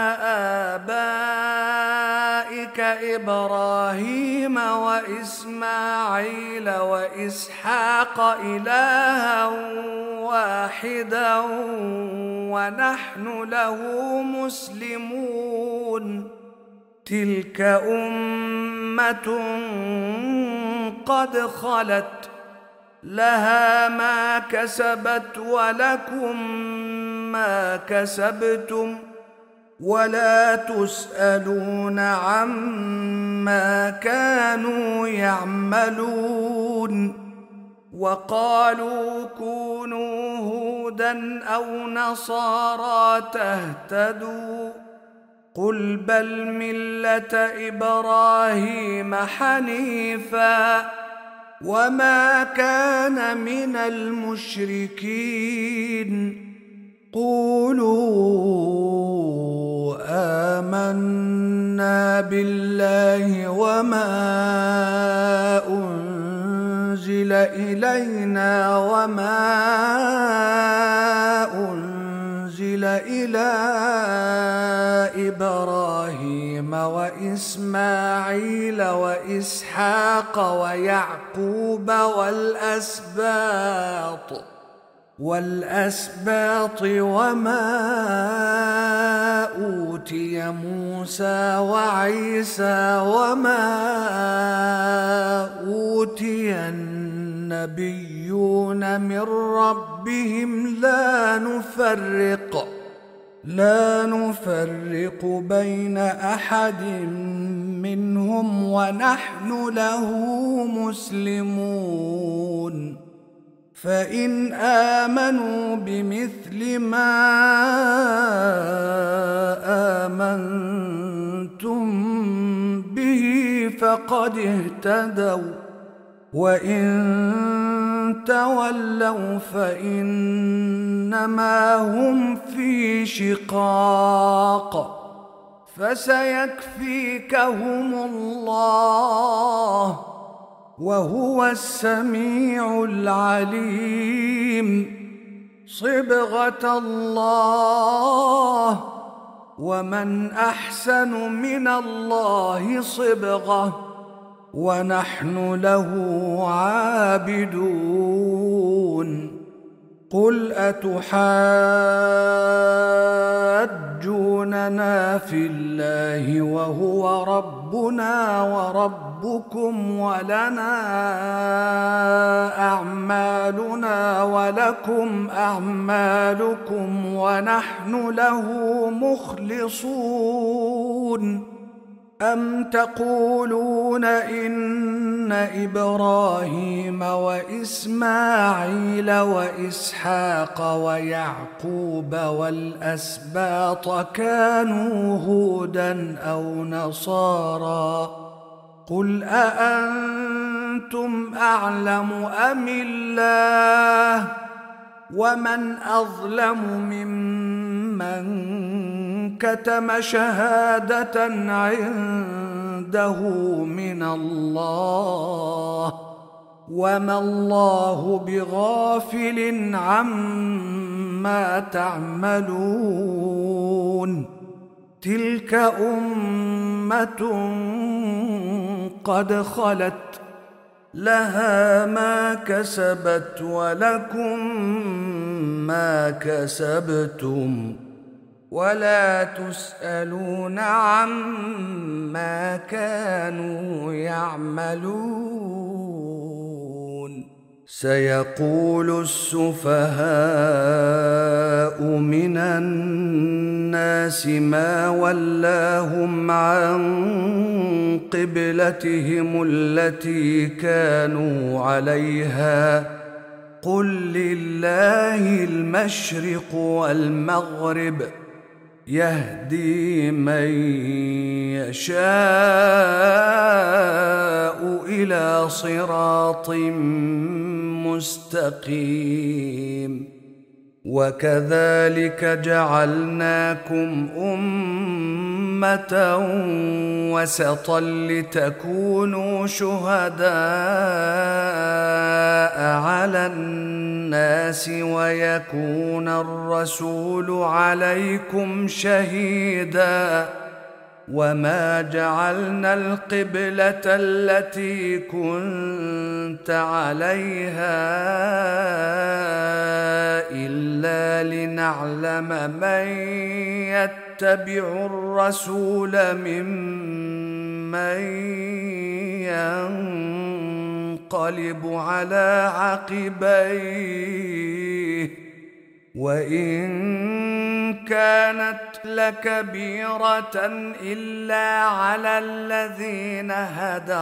آبائك إبراهيم وإسماعيل وإسحاق إلها واحدا ونحن له مسلمون تلك أمة قد خلت لها ما كسبت ولكم ما كسبتم ولا تسألون عما كانوا يعملون وقالوا كونوا هودا أو نصارى تهتدوا قل بل ملة إبراهيم حنيفا وما كان من المشركين قولوا آمنا بالله وما أنزل إلينا وما أنزل إلى إبراهيم وإسماعيل وإسحاق ويعقوب والأسباط وما أوتي موسى وعيسى وما أوتي النبيون من ربهم لا نفرق بين أحد منهم ونحن له مسلمون فإن آمنوا بمثل ما آمنتم به فقد اهتدوا وإن تولوا فإنما هم في شقاق فسيكفيكهم الله وهو السميع العليم صبغة الله ومن أحسن من الله صبغة ونحن له عابدون قل أتحاجوننا في الله وهو ربنا وربكم ولنا أعمالنا ولكم أعمالكم ونحن له مخلصون أم تقولون إن إبراهيم وإسماعيل وإسحاق ويعقوب والأسباط كانوا هودا أو نصارى قل أأنتم أعلم أم الله ومن أظلم ممن كتم شهادة عنده من الله وما الله بغافل عما تعملون تلك أمة قد خلت لها ما كسبت ولكم ما كسبتم ولا تسألون عما كانوا يعملون سيقول السفهاء من الناس ما ولاهم عن قبلتهم التي كانوا عليها قل لله المشرق والمغرب يهدي من يشاء إلى صراط مستقيم وكذلك جعلناكم أمة وسطا لتكونوا شهداء على الناس ويكون الرسول عليكم شهيدا. وما جعلنا القبلة التي كنت عليها إلا لنعلم من يتبع الرسول ممن ينقلب على عقبيه. وإن كانت لكبيرة إلا على الذين هدى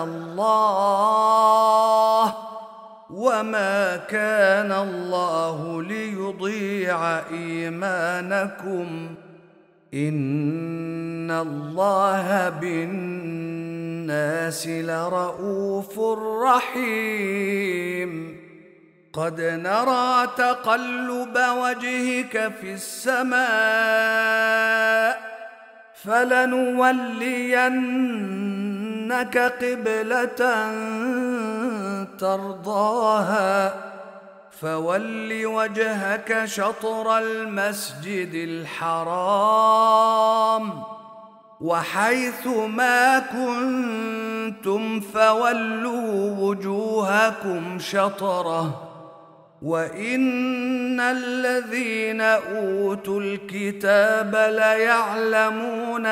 الله، وما كان الله ليضيع إيمانكم، إن الله بالناس لرءوف رحيم. قد نرى تقلب وجهك في السماء، فلنولينك قبلة ترضاها، فول وجهك شطر المسجد الحرام، وحيث ما كنتم فولوا وجوهكم شطره، وإن الذين أوتوا الكتاب ليعلمون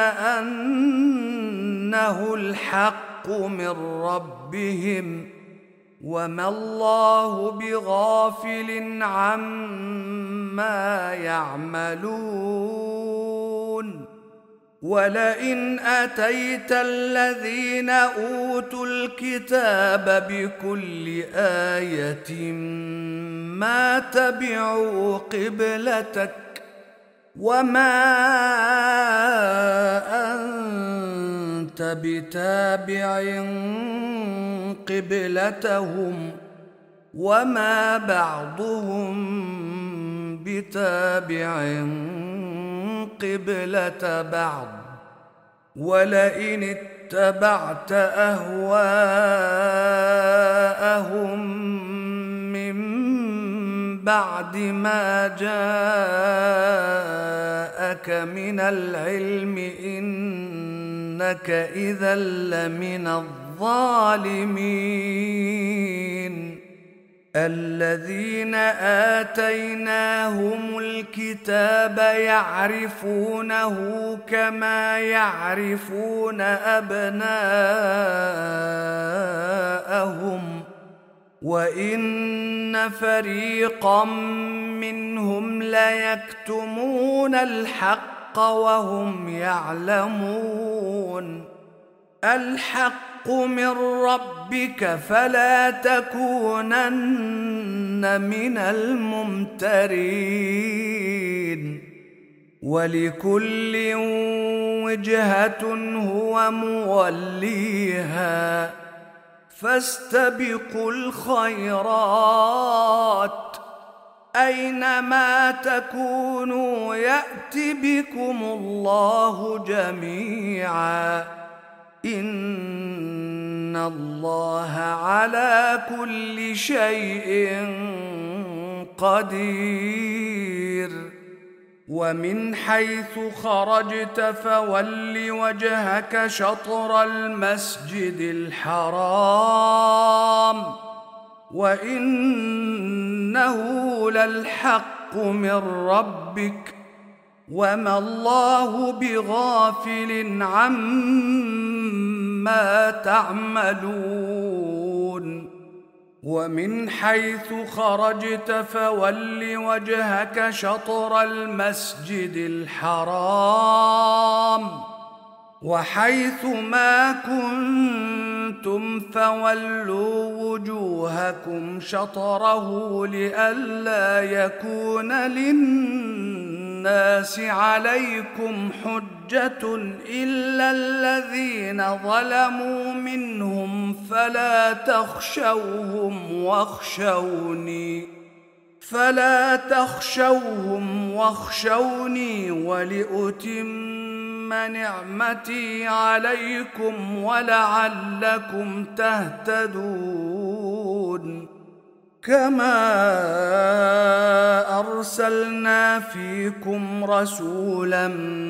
أنه الحق من ربهم، وما الله بغافل عما يعملون. ولئن أتيت الذين أوتوا الكتاب بكل آية ما تبعوا قبلتك، وما أنت بتابع قبلتهم، وما بعضهم بتابع قبلة بعض. ولئن اتبعت أهواءهم من بعد ما جاءك من العلم إنك إذا لمن الظالمين. الذين آتيناهم الكتاب يعرفونه كما يعرفون أبناءهم، وإن فريقا منهم ليكتمون الحق وهم يعلمون. الحق من ربك فلا تكونن من الممترين. ولكل وجهة هو موليها، فاستبقوا الخيرات، أينما تكونوا يأت بكم الله جميعا، إن الله على كل شيء قدير. ومن حيث خرجت فول وجهك شطر المسجد الحرام، وإنه للحق من ربك، وما الله بغافل عما تعملون. ومن حيث خرجت فول وجهك شطر المسجد الحرام، وحيث ما كنتم فولوا وجوهكم شطره لئلا يكون للناس عليكم حجة إلا الذين ظلموا منهم، فلا تخشوهم واخشوني، فلا تخشوهم واخشوني ولأتم نعمتي عليكم ولعلكم تهتدون. كما أرسلنا فيكم رسولا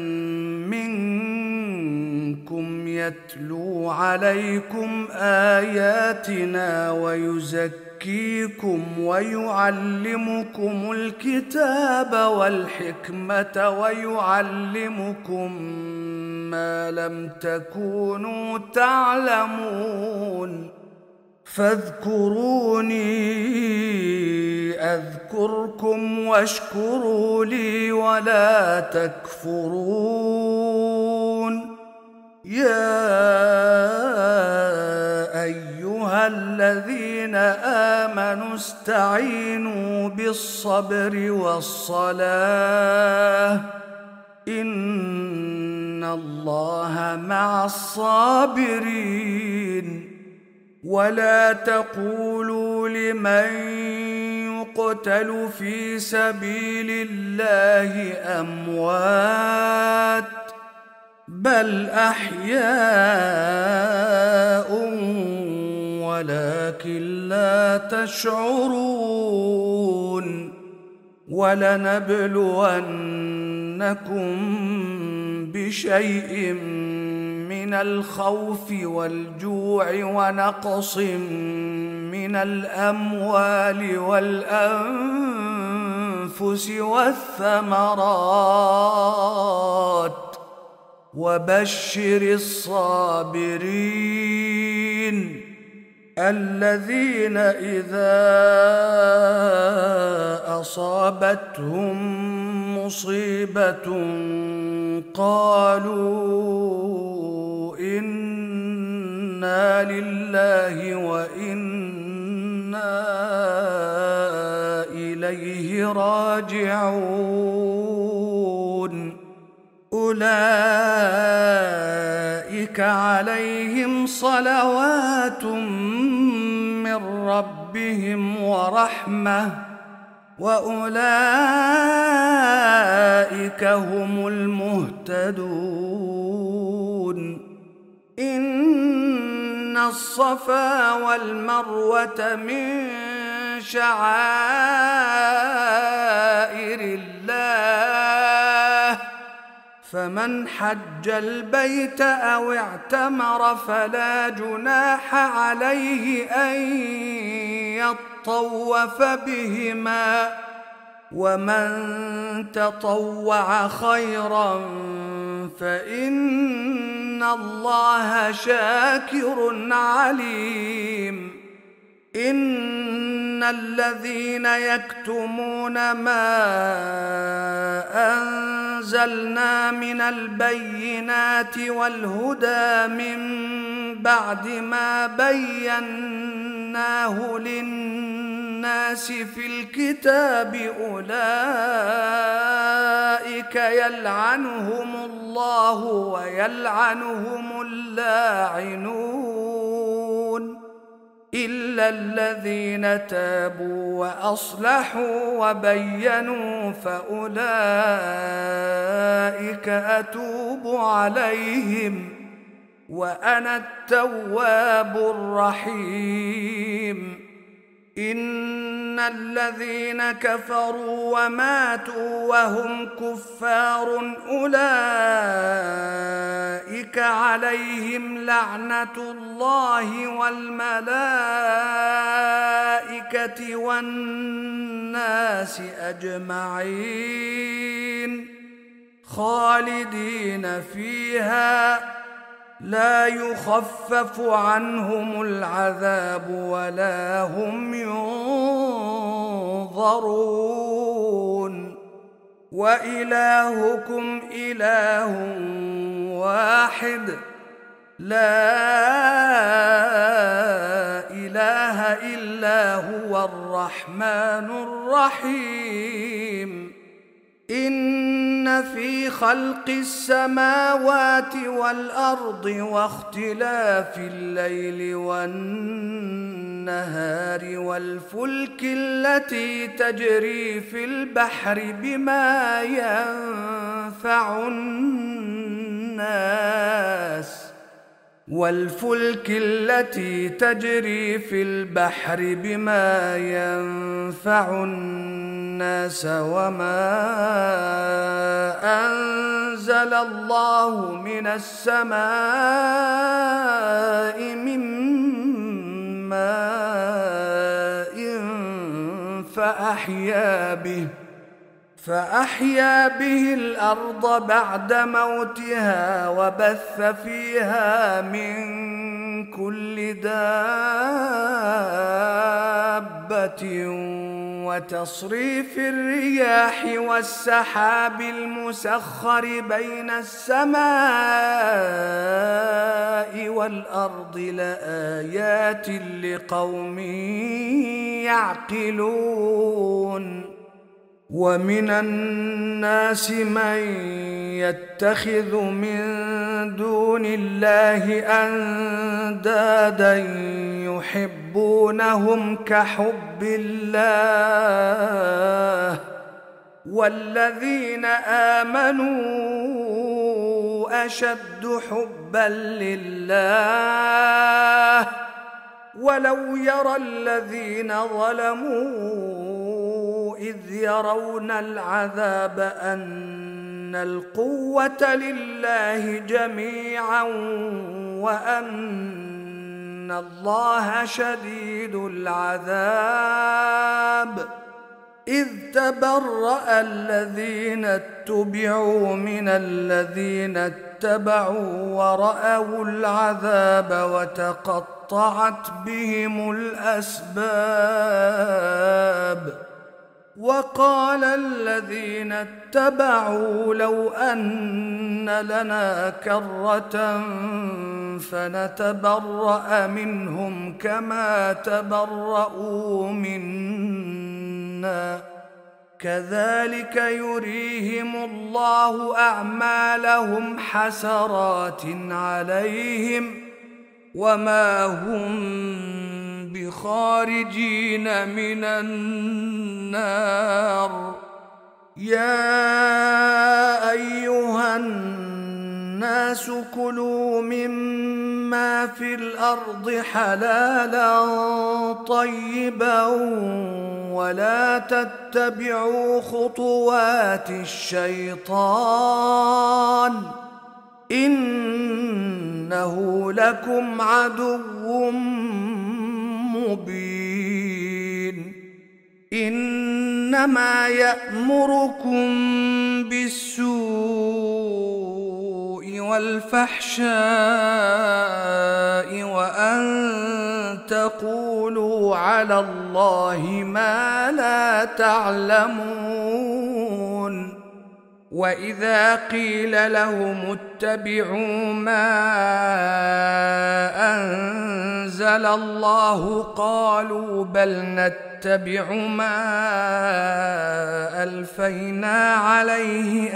منكم يتلو عليكم آياتنا ويزكيكم ويعلمكم الكتاب والحكمة ويعلمكم ما لم تكونوا تعلمون. فاذكروني أذكركم واشكروا لي ولا تكفرون. يا أيها الذين آمنوا استعينوا بالصبر والصلاة إن الله مع الصابرين. ولا تقولوا لمن يقتل في سبيل الله أموات بل أحياء ولكن لا تشعرون. ولنبلونكم بشيء من الخوف والجوع ونقص من الأموال والأنفس والثمرات وبشر الصابرين الذين إذا أصابتهم مصيبة قالوا إنا لله وإنا إليه راجعون. أولئك عليهم صلوات من ربهم ورحمة وأولئك هم المهتدون. إن الصفا والمروة من شعائر الله فمن حج البيت أو اعتمر فلا جناح عليه أن يطوف بهما ومن تطوع خيرا فإن الله شاكر عليم. إن الذين يكتمون ما أنزلنا من البينات والهدى من بعد ما بيناه للناس في الكتاب أولئك يلعنهم الله ويلعنهم اللاعنون إلا الذين تابوا وأصلحوا وبينوا فأولئك أتوب عليهم وأنا التواب الرحيم. إن الذين كفروا وماتوا وهم كفار أولئك عليهم لعنة الله والملائكة والناس أجمعين خالدين فيها لا يخفف عنهم العذاب ولا هم ينظرون. وإلهكم إله واحد لا إله إلا هو الرحمن الرحيم. إن في خلق السماوات والأرض واختلاف الليل والنهار النهار والفلك التي تجري في البحر بما ينفع الناس وما أنزل الله من السماء من ماء فأحيا به الأرض بعد موتها وبث فيها من كل دابة وتصريف الرياح والسحاب المسخر بين السماء والأرض لآيات لقوم يعقلون. ومن الناس من يتخذ من دون الله أندادا يحبونهم كحب الله والذين آمنوا أشد حبا لله ولو يرى الذين ظلموا إذ يرون العذاب أن القوة لله جميعا وأن الله شديد العذاب إذ تبرأ الذين اتبعوا من الذين اتبعوا ورأوا العذاب وتقطعت بهم الأسباب. وقال الذين اتبعوا لو أن لنا كرة فنتبرأ منهم كما تبرؤوا منا كذلك يريهم الله أعمالهم حسرات عليهم وما هم بخارجين من النار. يا أيها الناس كلوا مما في الأرض حلالا طيبا ولا تتبعوا خطوات الشيطان إنه لكم عدو مبين. إنما يأمركم بالسوء والفحشاء وأن تقولوا على الله ما لا تعلمون. وإذا قيل لهم اتبعوا ما أنزل الله قالوا بل نتبع ما ألفينا عليه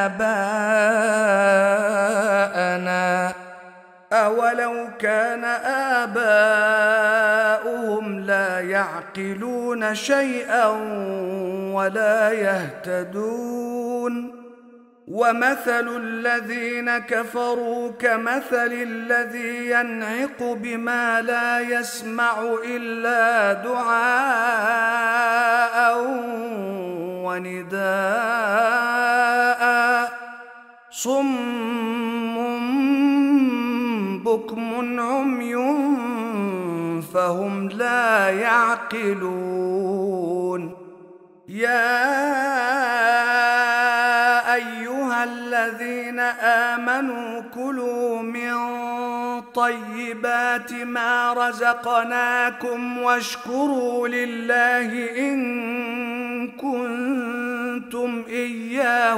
آباءنا أولو كان آباؤهم لا يعقلون شيئا ولا يهتدون. ومثل الذين كفروا كمثل الذي ينعق بما لا يسمع إلا دعاء ونداء صم بكم عمي فهم لا يعقلون. يا أيها الذين آمنوا كلوا من طيبات ما رزقناكم واشكروا لله إن كنتم إياه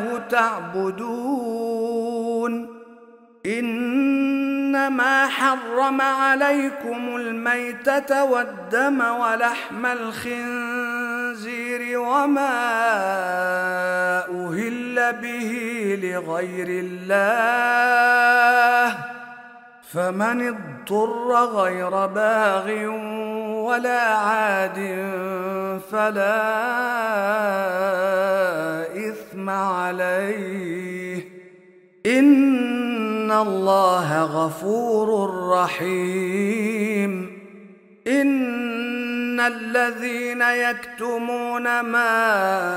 تعبدون. إنما حرم عليكم الميتة والدم ولحم الخنزير وما أهل به لغير الله فمن اضطر غير باغ ولا عاد فلا إثم عليه إن الله غفور رحيم. إن الذين يكتمون ما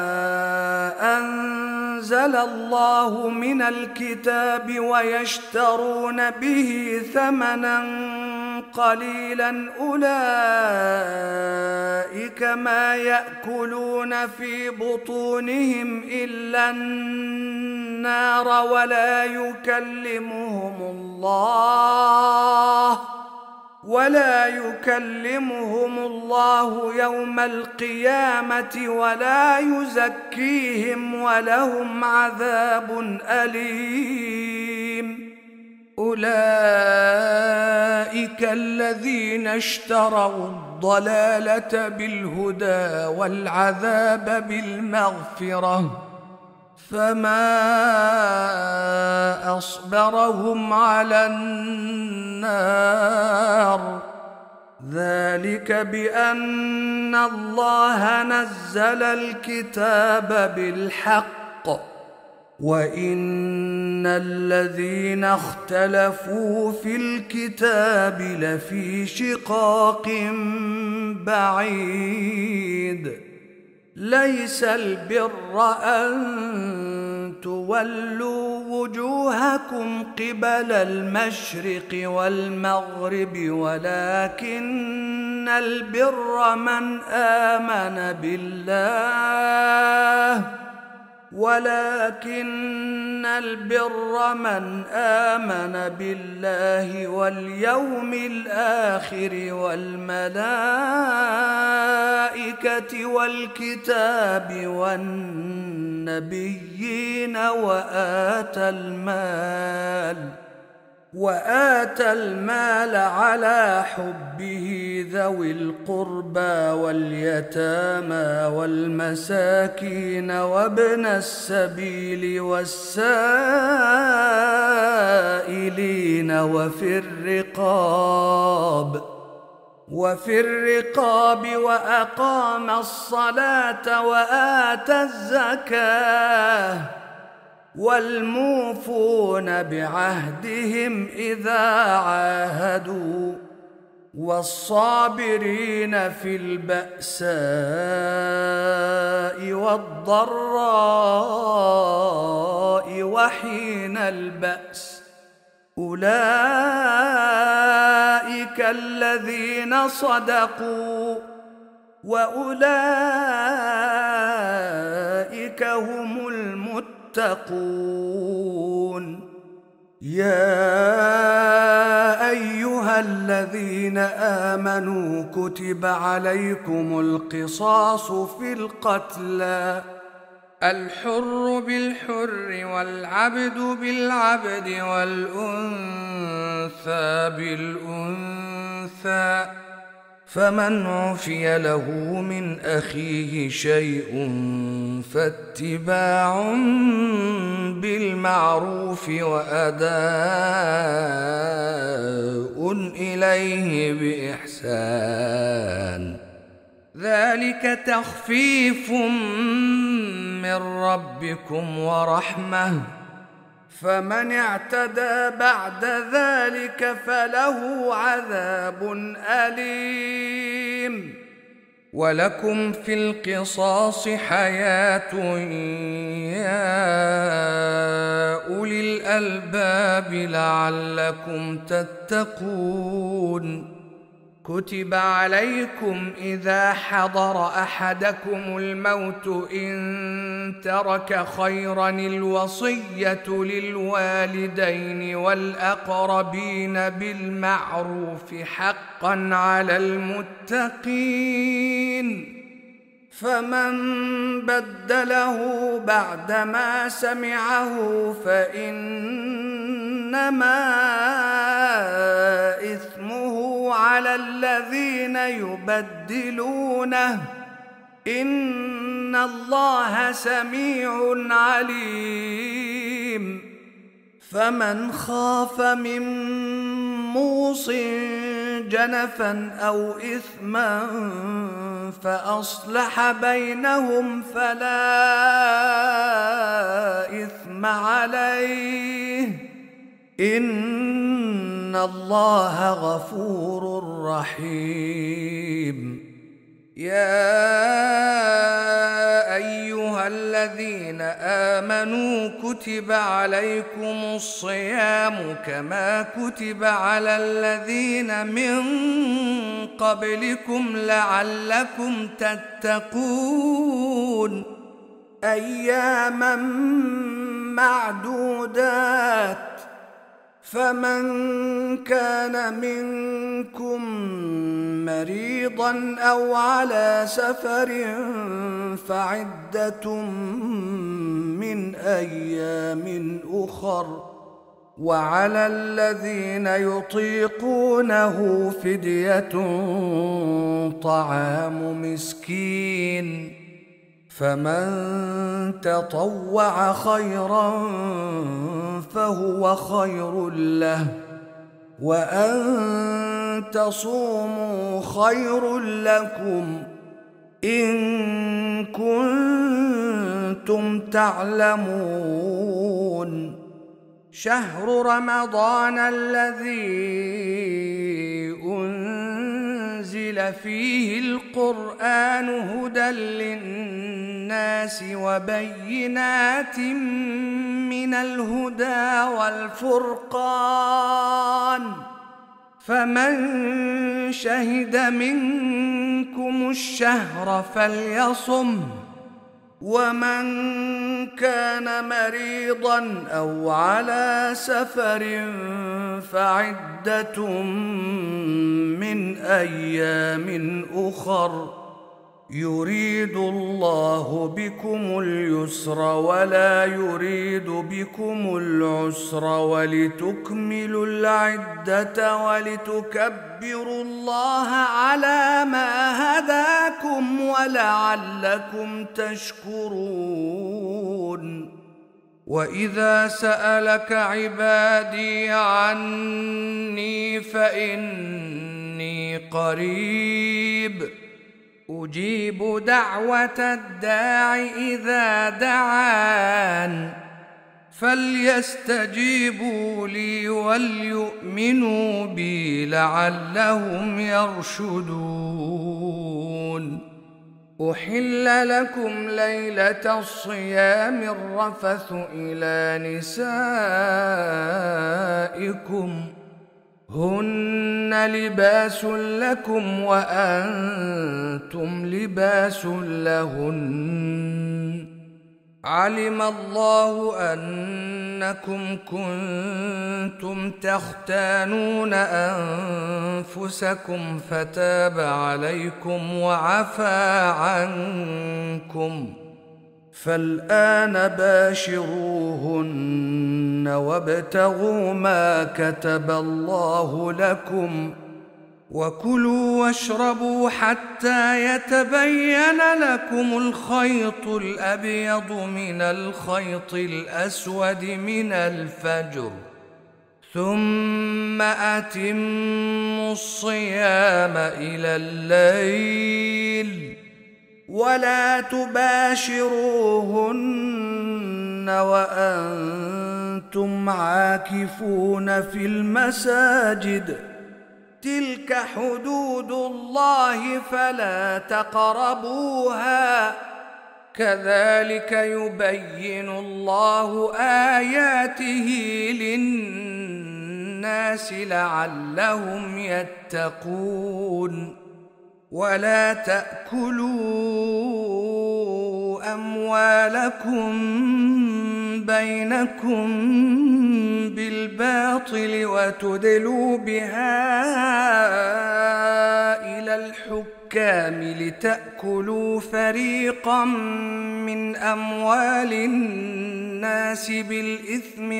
أنزل الله من الكتاب ويشترون به ثمنا قليلا أولئك ما يأكلون في بطونهم إلا النار ولا يكلمهم الله يوم القيامة ولا يزكيهم ولهم عذاب أليم. أولئك الذين اشتروا الضلالة بالهدى والعذاب بالمغفرة فما أصبرهم على النار ذلك بأن الله نزل الكتاب بالحق وإن الذين اختلفوا في الكتاب لفي شقاق بعيد. ليس البر أن تولوا وجوهكم قبل المشرق والمغرب ولكن البر من آمن بالله واليوم الآخر والملائكة والكتاب والنبيين وآتى المال على حبه ذوي القربى واليتامى والمساكين وابن السبيل والسائلين وفي الرقاب وأقام الصلاة وآتى الزكاة والموفون بعهدهم إذا عاهدوا والصابرين في البأساء والضراء وحين البأس أولئك الذين صدقوا وأولئك هم المتقون. يا أيها الذين آمنوا كتب عليكم القصاص في القتلى الحر بالحر والعبد بالعبد والأنثى بالأنثى فمن عفي له من أخيه شيء فاتباع بالمعروف وأداء إليه بإحسان ذلك تخفيف من ربكم ورحمة فمن اعتدى بعد ذلك فله عذاب أليم. ولكم في القصاص حياة يا أولي الألباب لعلكم تتقون. كتب عليكم إذا حضر أحدكم الموت إن ترك خيرا الوصية للوالدين والأقربين بالمعروف حقا على المتقين فمن بدله بعدما سمعه فإنما إثمه على الذين يبدلونه إن الله سميع عليم. فمن خاف من موص جنفا أو إثما فأصلح بينهم فلا إثم عليه إن الله غفور رحيم. يا أيها الذين آمنوا كتب عليكم الصيام كما كتب على الذين من قبلكم لعلكم تتقون أياما معدودات فمن كان منكم مريضا أو على سفر فعدة من أيام أخر وعلى الذين يطيقونه فدية طعام مسكين فمن تطوع خيرا فهو خير له وأن تصوموا خير لكم إن كنتم تعلمون. شهر رمضان الذي أنزل فيه القرآن هدى للناس وبينات من الهدى والفرقان فمن شهد منكم الشهر فليصم ومن كان مريضا أو على سفر فعدة من أيام أخر يريد الله بكم اليسر ولا يريد بكم العسر ولتكملوا العدة ولتكبروا الله على ما هداكم ولعلكم تشكرون. وإذا سألك عبادي عني فإني قريب أجيب دعوة الداع إذا دعان فليستجيبوا لي وليؤمنوا بي لعلهم يرشدون. أحل لكم ليلة الصيام الرفث إلى نسائكم هن لباس لكم وأنتم لباس لهن علم الله أنكم كنتم تختانون أنفسكم فتاب عليكم وعفى عنكم فالآن باشروهن وابتغوا ما كتب الله لكم وكلوا واشربوا حتى يتبين لكم الخيط الأبيض من الخيط الأسود من الفجر ثم أتموا الصيام إلى الليل ولا تباشروهن وأنتم عاكفون في المساجد تلك حدود الله فلا تقربوها كذلك يبين الله آياته للناس لعلهم يتقون. ولا تأكلوا أموالكم بينكم بالباطل وتدلوا بها إلى الحكام لتأكلوا فريقا من أموال الناس بالإثم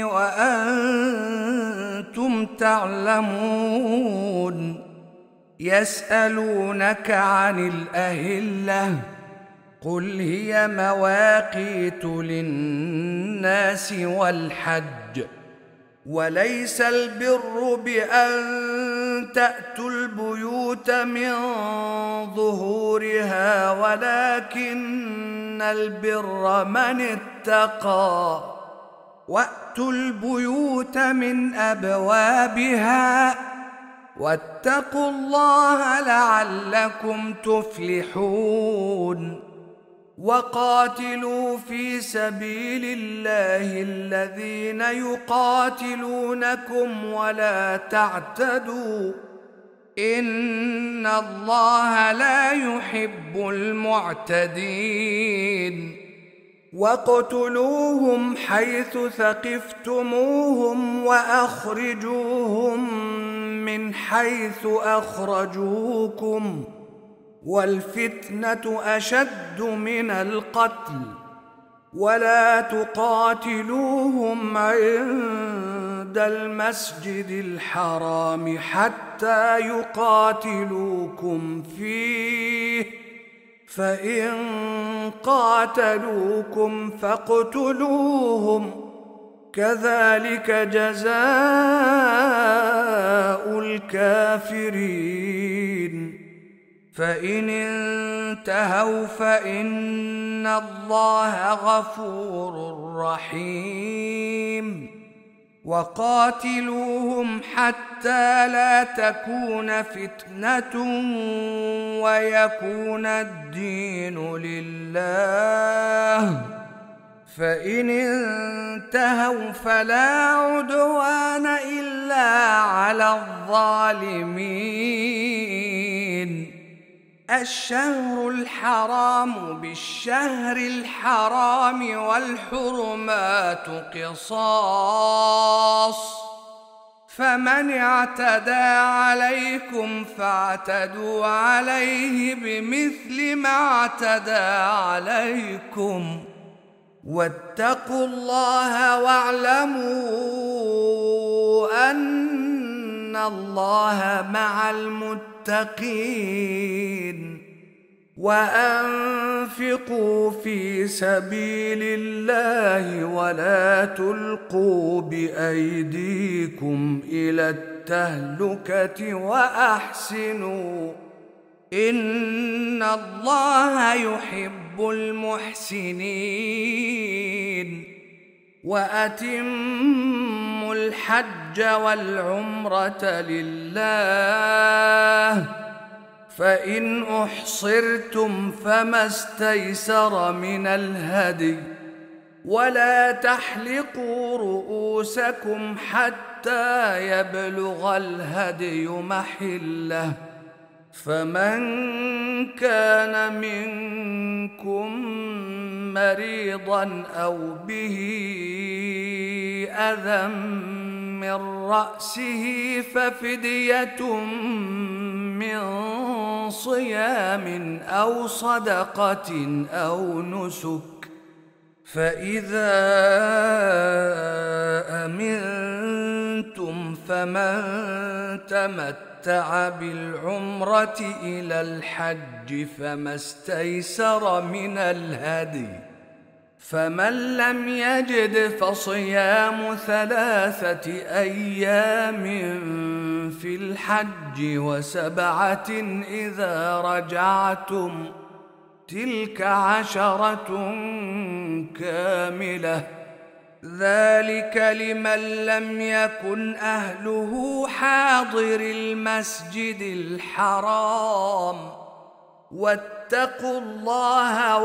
وأنتم تعلمون. يسألونك عن الأهلة قل هي مواقيت للناس والحج وليس البر بأن تأتوا البيوت من ظهورها ولكن البر من اتقى وأتوا البيوت من أبوابها واتقوا الله لعلكم تفلحون وقاتلوا في سبيل الله الذين يقاتلونكم ولا تعتدوا إن الله لا يحب المعتدين واقتلوهم حيث ثقفتموهم وأخرجوهم من حيث أخرجوكم والفتنة أشد من القتل ولا تقاتلوهم عند المسجد الحرام حتى يقاتلوكم فيه فإن قاتلوكم فاقتلوهم كذلك جزاء الكافرين فإن انتهوا فإن الله غفور رحيم وقاتلوهم حتى لا تكون فتنة ويكون الدين لله فإن انتهوا فلا عدوان إلا على الظالمين الشهر الحرام بالشهر الحرام والحرمات قصاص فمن اعتدى عليكم فاعتدوا عليه بمثل ما اعتدى عليكم واتقوا الله واعلموا أن الله مع المتقين وأنفقوا في سبيل الله ولا تلقوا بأيديكم إلى التهلكة وأحسنوا إن الله يحب المحسنين وأتموا الحج والعمرة لله فإن أحصرتم فما استيسر من الهدي ولا تحلقوا رؤوسكم حتى يبلغ الهدي محله فمن كان منكم مريضا أو به أذى من رأسه ففدية من صيام أو صدقة أو نسك فإذا أمنتم فمن تمتع بالعمرة إلى الحج فما استيسر من الهدي فمن لم يجد فصيام 3 أيام في الحج و7 إذا رجعتم تلك 10 كاملة ذلك لمن لم يكن أهله حاضر المسجد الحرام واتقوا الله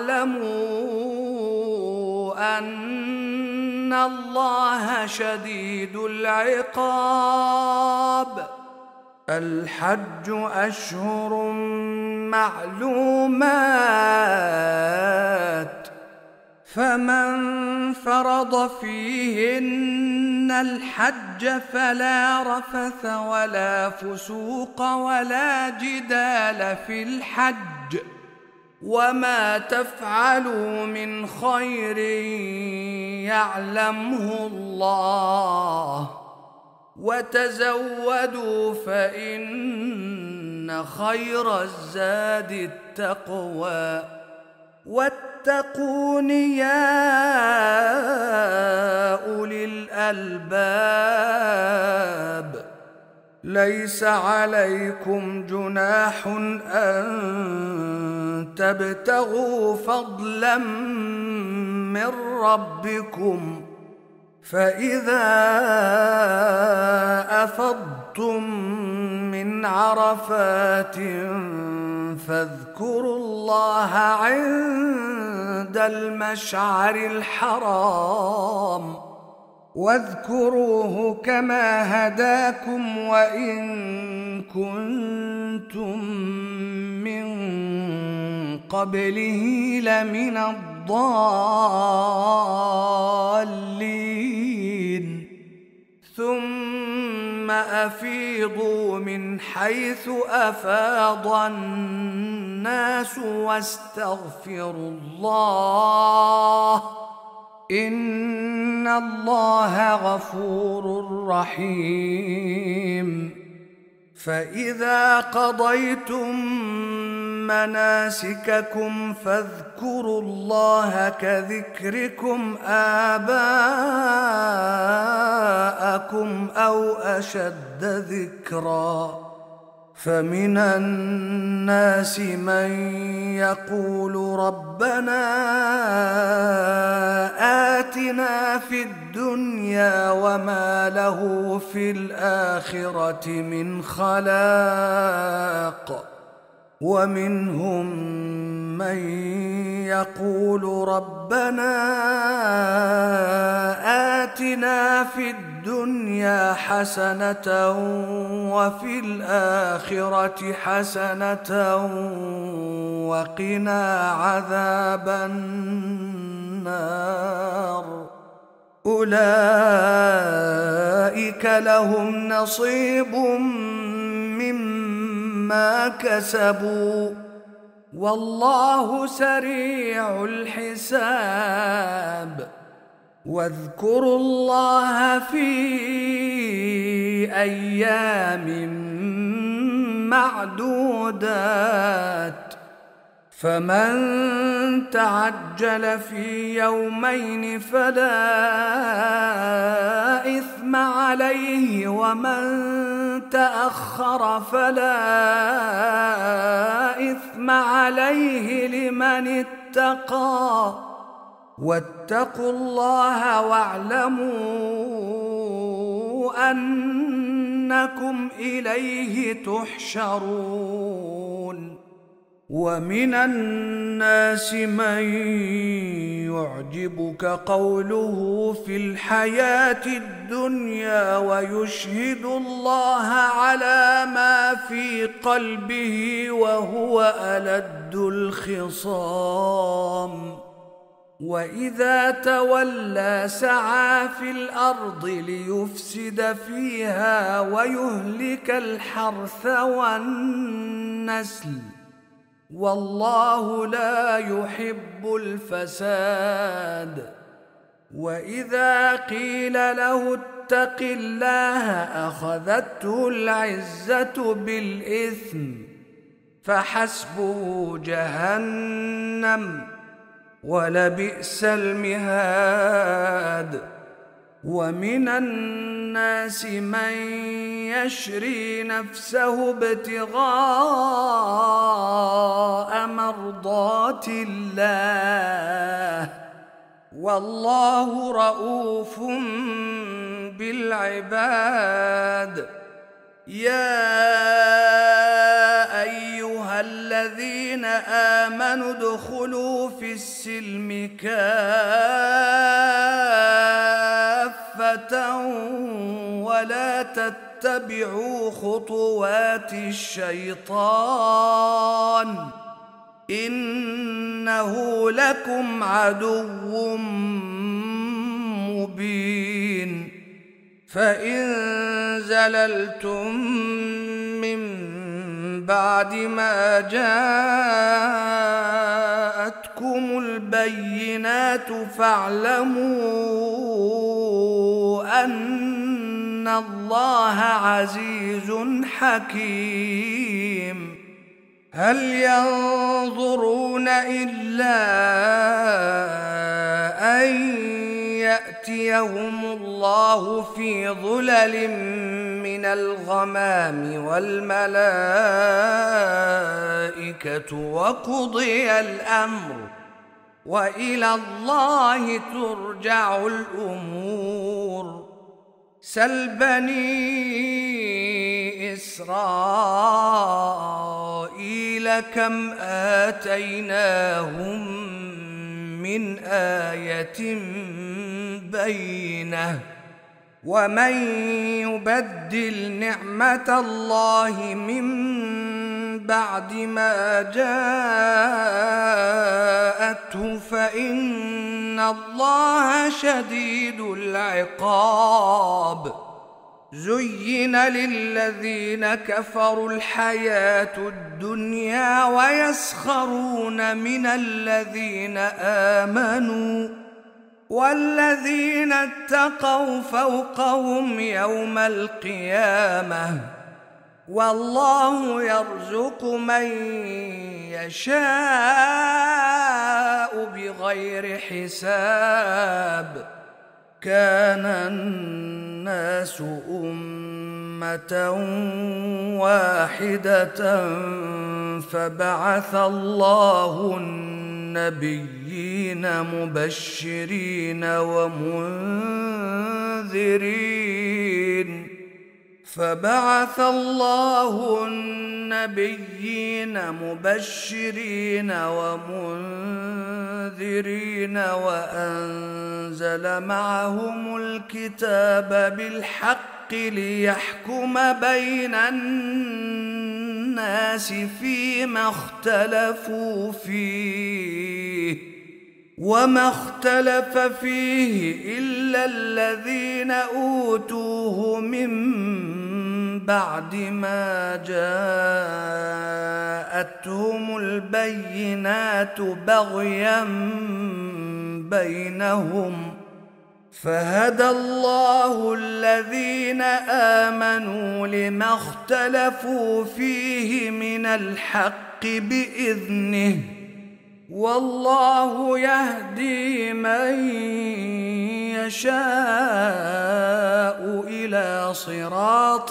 واعلموا أن الله شديد العقاب الحج أشهر معلومات فمن فرض فيهن الحج فلا رفث ولا فسوق ولا جدال في الحج وما تفعلوا من خير يعلمه الله وتزودوا فإن خير الزاد التقوى واتقون يا أولي الألباب ليس عليكم جناح أن تبتغوا فضلا من ربكم، فإذا أفضتم من عرفات فاذكروا الله عند المشعر الحرام، واذكروه كما هداكم وإن كنتم من قبله لمن الضالين. ثم أفيضوا من حيث أفاض الناس واستغفروا الله، إن الله غفور رحيم. فإذا قضيتم مناسككم فاذكروا الله كذكركم آباءكم أو أشد ذكرا. فمن الناس من يقول ربنا آتنا في الدنيا وما له في الآخرة من خلاق، ومنهم من يقول ربنا آتنا في الدنيا حسنة وفي الآخرة حسنة وقنا عذاب النار. أولئك لهم نصيب مما كسبوا والله سريع الحساب. واذكروا الله في أيام معدودات، فمن تعجل في يومين فلا إثم عليه، ومن تأخر فلا إثم عليه لمن اتقى. واتقوا الله واعلموا أنكم إليه تحشرون. ومن الناس من يعجبك قوله في الحياة الدنيا ويشهد الله على ما في قلبه وهو ألد الخصام. وإذا تولى سعى في الأرض ليفسد فيها ويهلك الحرث والنسل، والله لا يحب الفساد. وإذا قيل له اتق الله أخذته العزة بالإثم، فحسبه جهنم ولبئس المهاد. ومن الناس من يشري نفسه ابتغاء مرضات الله، والله رؤوف بالعباد. يا أيها الذين آمنوا ادخلوا في السلم كافة ولا تتبعوا خطوات الشيطان، إنه لكم عدو مبين. فإن زللتم من بعد ما جاءتكم البينات فاعلموا أن الله عزيز حكيم. هل ينظرون إلا أن يأتي يأتيهم الله في ظلل من الغمام والملائكة وقضي الأمر وإلى الله ترجع الأمور. سل بني إسرائيل كم آتيناهم من آية بينة ومن يبدل نعمة الله من بعد ما جاءته فإن الله شديد العقاب. زين للذين كفروا الحياة الدنيا ويسخرون من الذين آمنوا والذين اتقوا فوقهم يوم القيامة والله يرزق من يشاء بغير حساب. كان الناس أمة واحدة فبعث الله النبيين مبشرين ومنذرين وأنزل معهم الكتاب بالحق ليحكم بين الناس فيما اختلفوا فيه وما اختلف فيه إلا الذين أوتوه من بعد ما جاءتهم البينات بغيا بينهم فهدى الله الذين آمنوا لما اختلفوا فيه من الحق بإذنه والله يهدي من يشاء إلى صراط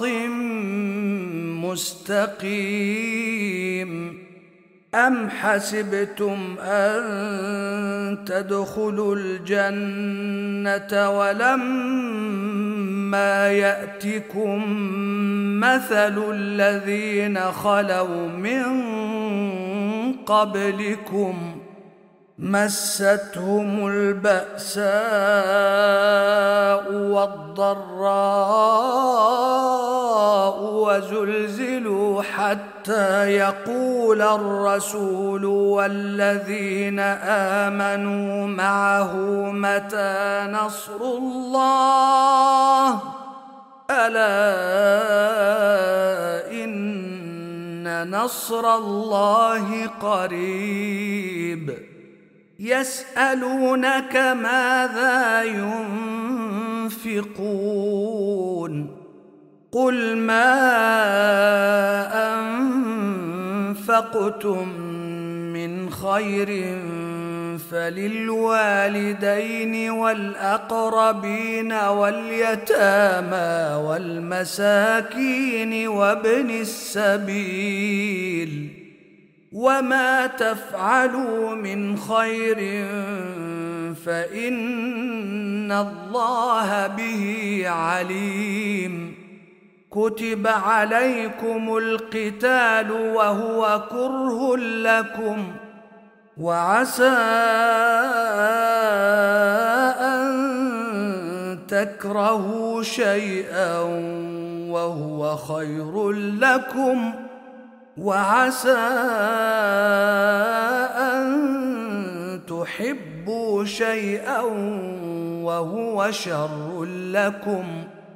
مستقيم. أم حسبتم أن تدخلوا الجنة ولما يأتكم مثل الذين خلوا من قبلكم مستهم البأساء والضراء وزلزلوا حتى يقول الرسول والذين آمنوا معه متى نصر الله ألا إن نصر الله قريب. يسألونك ماذا ينفقون قل ما أنفقتم من خير فللوالدين والأقربين واليتامى والمساكين وابن السبيل وما تفعلوا من خير فإن الله به عليم. كتب عليكم القتال وهو كره لكم وعسى أن تكرهوا شيئا وهو خير لكم وعسى أن تحبوا شيئا وهو شر لكم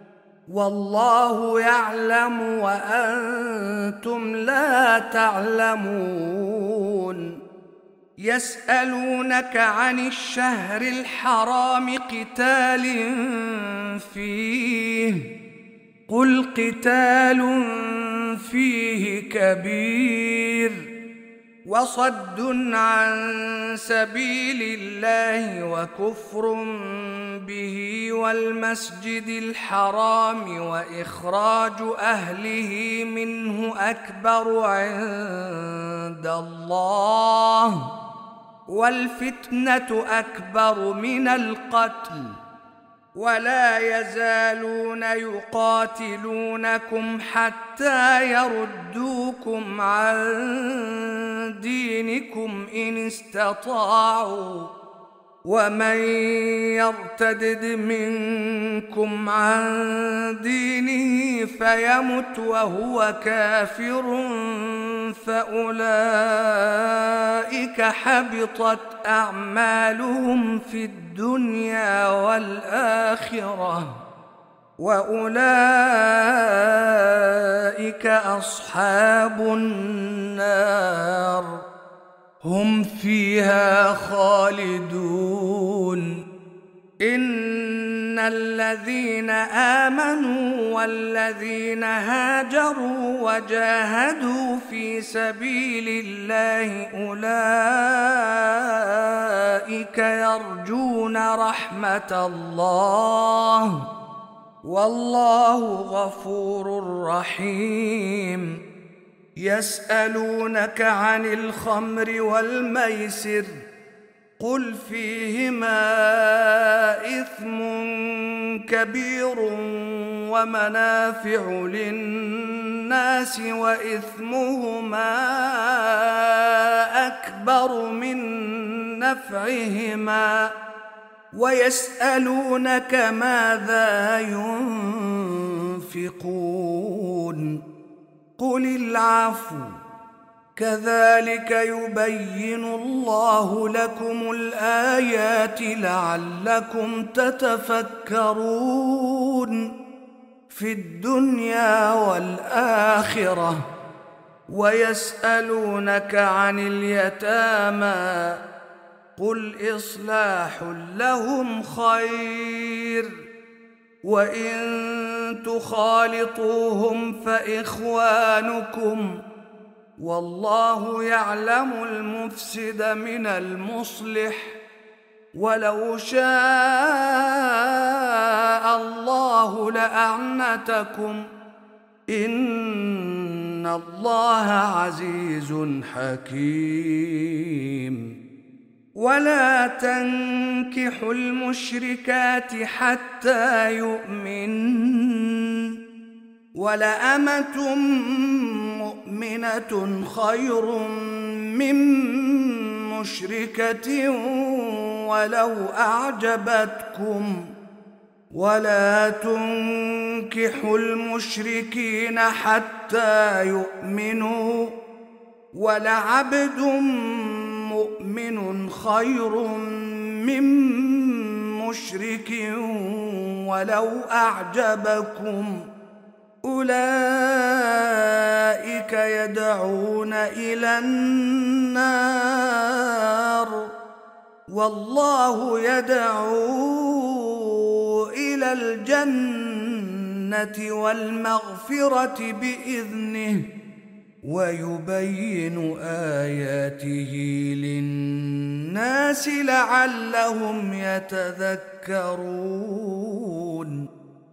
والله يعلم وأنتم لا تعلمون. يسألونك عن الشهر الحرام قتال فيه قل قتال فيه كبير وصد عن سبيل الله وكفر به والمسجد الحرام وإخراج أهله منه أكبر عند الله والفتنة أكبر من القتل ولا يزالون يقاتلونكم حتى يردوكم عن دينكم إن استطاعوا ومن يرتد منكم عن دينه فيمت وهو كافر فأولئك حبطت أعمالهم في الدنيا والآخرة وأولئك أصحاب النار هم فيها خالدون إن الذين آمنوا والذين هاجروا وجاهدوا في سبيل الله أولئك يرجون رحمة الله والله غفور رحيم يسألونك عن الخمر والميسر قل فيهما إثم كبير ومنافع للناس وإثمهما أكبر من نفعهما ويسألونك ماذا ينفقون قل العفو كذلك يبين الله لكم الآيات لعلكم تتفكرون في الدنيا والآخرة ويسألونك عن اليتامى قل إصلاح لهم خير وإن تخالطوهم فإخوانكم والله يعلم المفسد من المصلح ولو شاء الله لأعنتكم إن الله عزيز حكيم ولا تنكحوا المشركات حتى يؤمنن ولأمة مؤمنة خير من مشركة ولو أعجبتكم ولا تنكحوا المشركين حتى يؤمنوا ولعبد مؤمن خير من مشرك ولو أعجبكم أولئك يدعون إلى النار والله يدعو إلى الجنة والمغفرة بإذنه ويبين آياته للناس لعلهم يتذكرون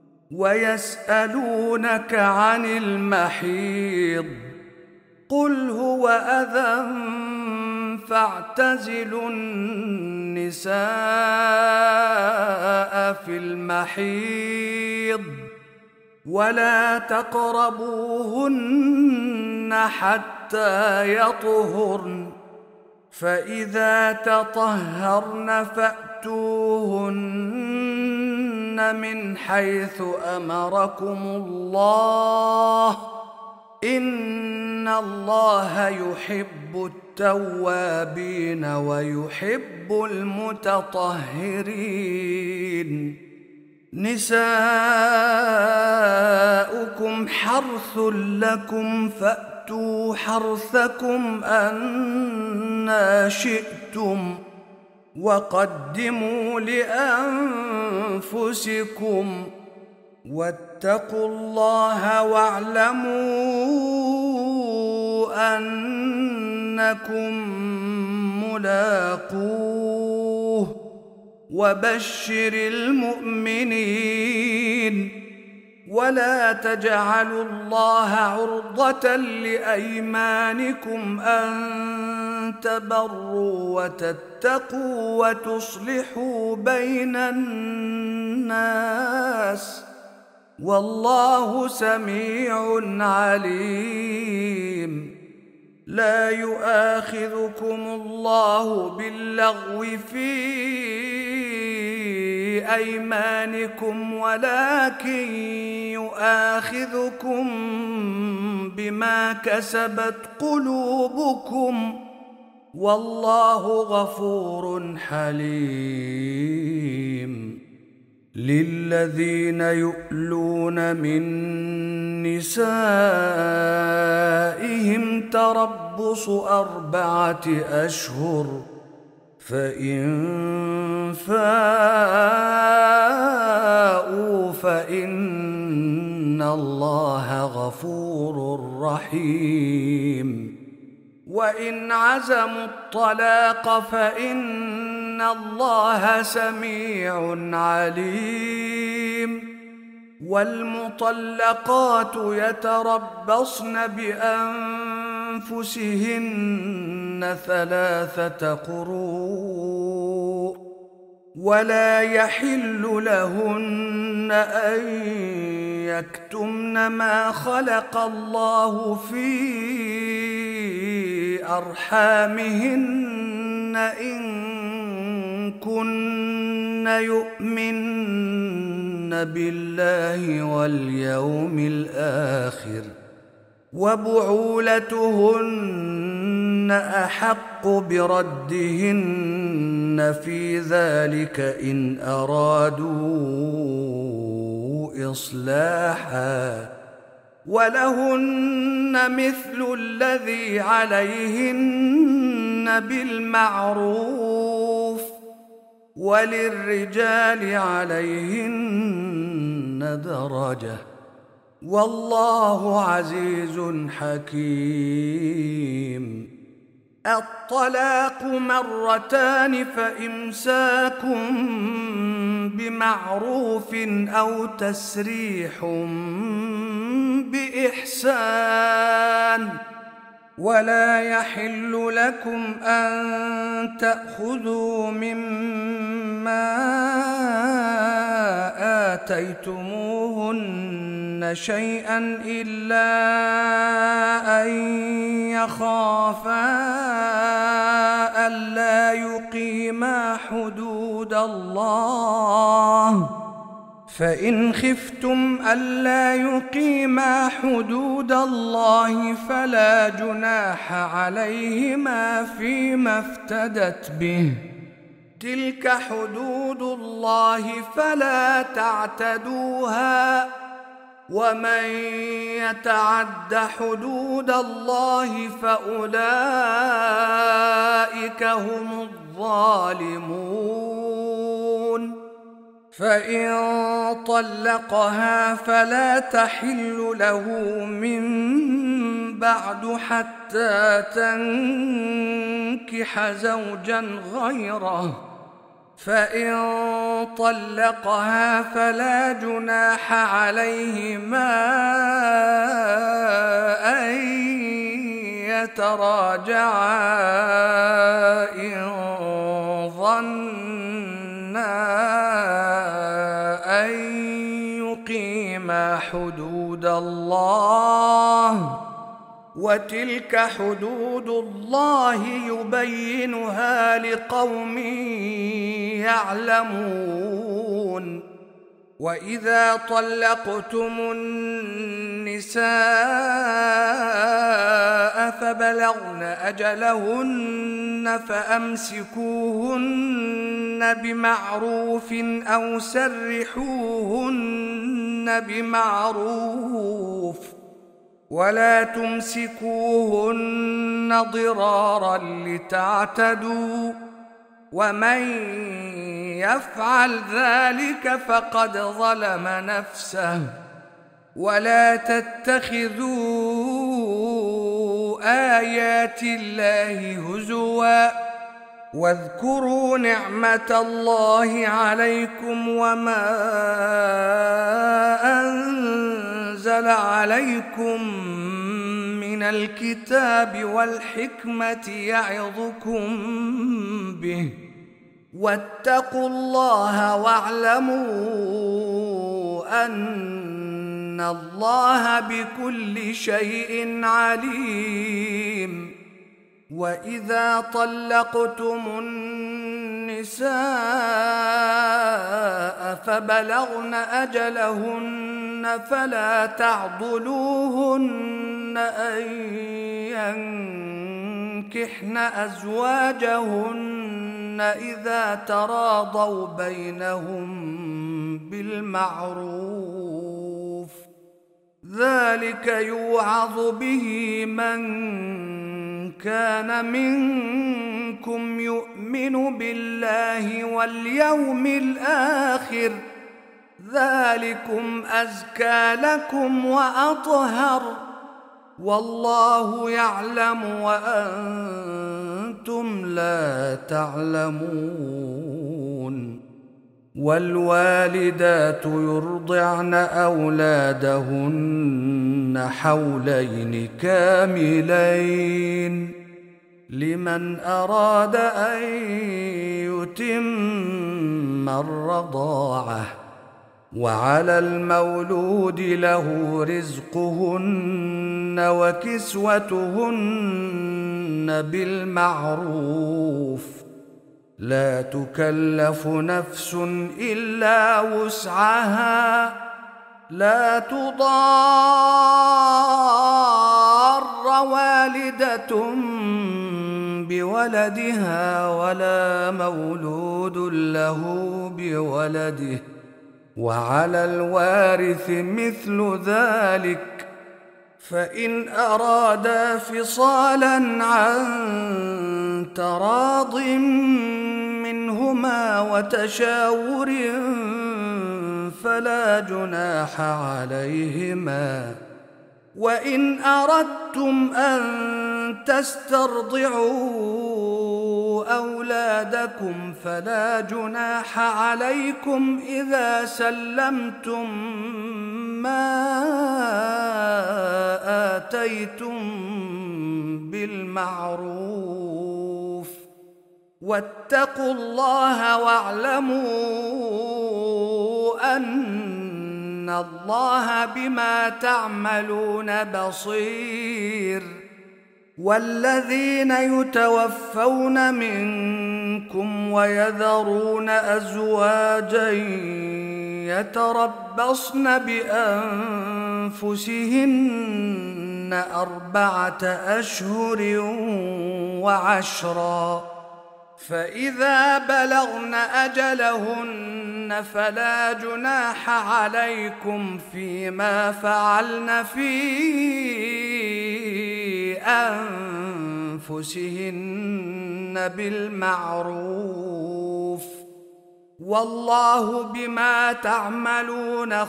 ويسألونك عن المحيض قل هو أذى فاعتزلوا النساء في المحيض ولا تقربوهن حتى يطهرن فإذا تطهرن فأتوهن من حيث أمركم الله إن الله يحب التوابين ويحب المتطهرين نساؤكم حرث لكم فأتوا حرثكم أنى شئتم وقدموا لأنفسكم واتقوا الله واعلموا أنكم ملاقوه وبشر المؤمنين. ولا تجعلوا الله عرضة لأيمانكم أن تبروا وتتقوا وتصلحوا بين الناس، والله سميع عليم. لا يؤاخذكم الله باللغو في أيمانكم ولكن يؤاخذكم بما كسبت قلوبكم، والله غفور حليم. للذين يؤلون من نسائهم تربص 4 أشهر، فإن فاءوا فإن الله غفور رحيم. وإن عزموا الطلاق فإن الله سميع عليم. والمطلقات يتربصن بأنفسهن 3 قروء، ولا يحل لهن أن يكتمن ما خلق الله في أرحامهن إن كن يؤمن بالله واليوم الآخر، وبعولتهن أحق بردهن في ذلك إن أرادوا إصلاحا، ولهن مثل الذي عليهن بالمعروف، وللرجال عليهن درجة، والله عزيز حكيم. الطلاق 2 فإمساك بمعروف أو تسريح بإحسان. ولا يحل لكم أن تأخذوا مما آتيتموهن شيئا إلا أن يخافا ألا يقيما حدود الله، فإن خفتم ألا يقيما حدود الله فلا جناح عليهما فيما افتدت به، تلك حدود الله فلا تعتدوها، ومن يتعد حدود الله فأولئك هم الظالمون. فإن طلقها فلا تحل له من بعد حتى تنكح زوجا غيره، فإن طلقها فلا جناح عليهما أن يتراجعا إن ظنا أن يقيما حدود الله، وتلك حدود الله يبينها لقوم يعلمون. وإذا طلقتم النساء فبلغن أجلهن فأمسكوهن بمعروف أو سرحوهن بمعروف، ولا تمسكوهن ضرارا لتعتدوا، ومن يفعل ذلك فقد ظلم نفسه. ولا تتخذوا آيات الله هزوا واذكروا نعمة الله عليكم وما أنزل عليكم من الكتاب والحكمة يعظكم به واتقوا الله واعلموا أن الله بكل شيء عليم. وإذا طلقتم النساء فبلغن أجلهن فلا تعضلوهن أن ينكحن أزواجهن إذا تراضوا بينهم بالمعروف، ذلك يوعظ به من كان منكم يؤمن بالله واليوم الآخر، ذلكم أزكى لكم وأطهر، والله يعلم وأنتم لا تعلمون. والوالدات يرضعن أولادهن حولين كاملين لمن أراد أن يتم الرضاعة، وعلى المولود له رزقهن وكسوتهن بالمعروف، لا تكلف نفس إلا وسعها، لا تضار والدة بولدها ولا مولود له بولده، وعلى الوارث مثل ذلك، فإن أرادا فصالا عن تراض منهما وتشاور فلا جناح عليهما. وإن أردتم أن تسترضعوا أولادكم فلا جناح عليكم إذا سلمتم ما آتيتم بالمعروف، واتقوا الله واعلموا أن الله بما تعملون بصير. والذين يتوفون منكم ويذرون أزواجا يتربصن بأنفسهن 4 أشهر وعشرا، فإذا بلغن أجلهن فلا جناح عليكم فيما فعلن في أنفسهن بالمعروف، والله بما تعملون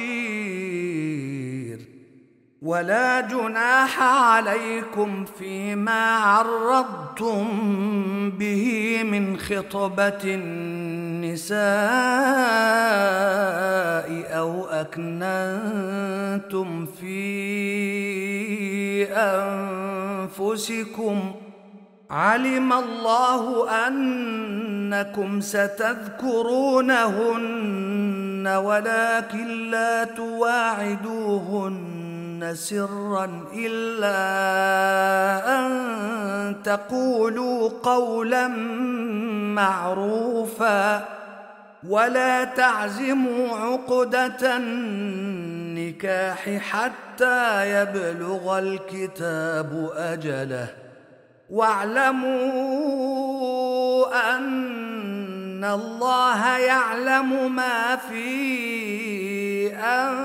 خبير. ولا جناح عليكم فيما عرضتم به من خطبة النساء أو أكننتم في أنفسكم، علم الله أنكم ستذكرونهن ولكن لا تواعدوهن سرا إلا أن تقولوا قولا معروفا، ولا تعزموا عقدة النكاح حتى يبلغ الكتاب أجله، واعلموا أن الله يعلم ما في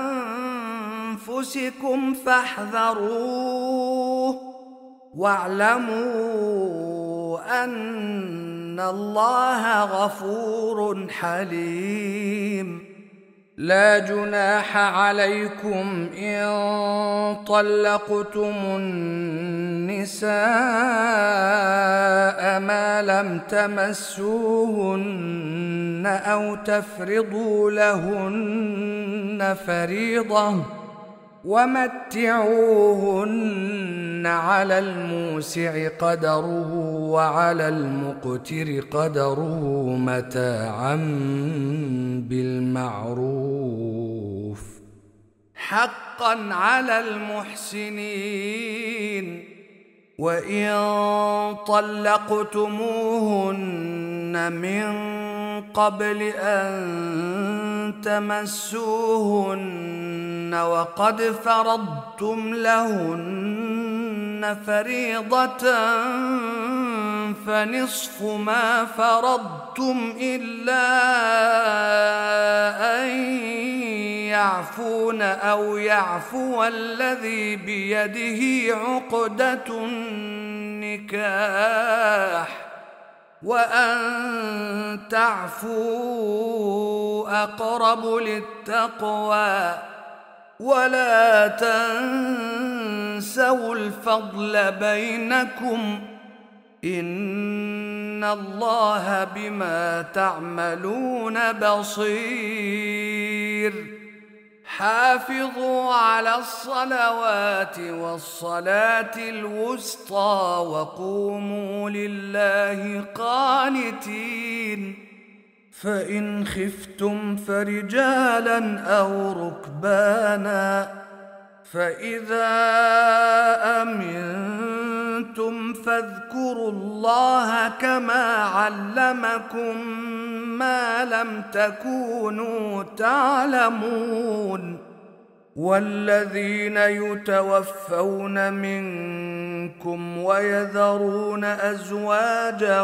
أنفسكم فاحذروه، واعلموا أن الله غفور حليم. لا جناح عليكم إن طلقتم النساء ما لم تمسوهن أو تفرضوا لهن فريضة، ومتعوهن على الموسع قدره وعلى المقتر قدره متاعا بالمعروف حقا على المحسنين. وإن طلقتموهن من قبل أن تمسوهن وقد فرضتم لهن فريضة فنصف ما فرضتم إلا أن يعفون أو يعفو الذي بيده عقدة النكاح، وأن تعفوا أقرب للتقوى، ولا تنسوا الفضل بينكم إن الله بما تعملون بصير. حافظوا على الصلوات والصلاة الوسطى وقوموا لله قانتين. فإن خفتم فرجالا أو ركبانا، فإذا أمنتم فاذكروا الله كما علمكم ما لم تكونوا تعلمون. والذين يتوفون منكم ويذرون أزواجا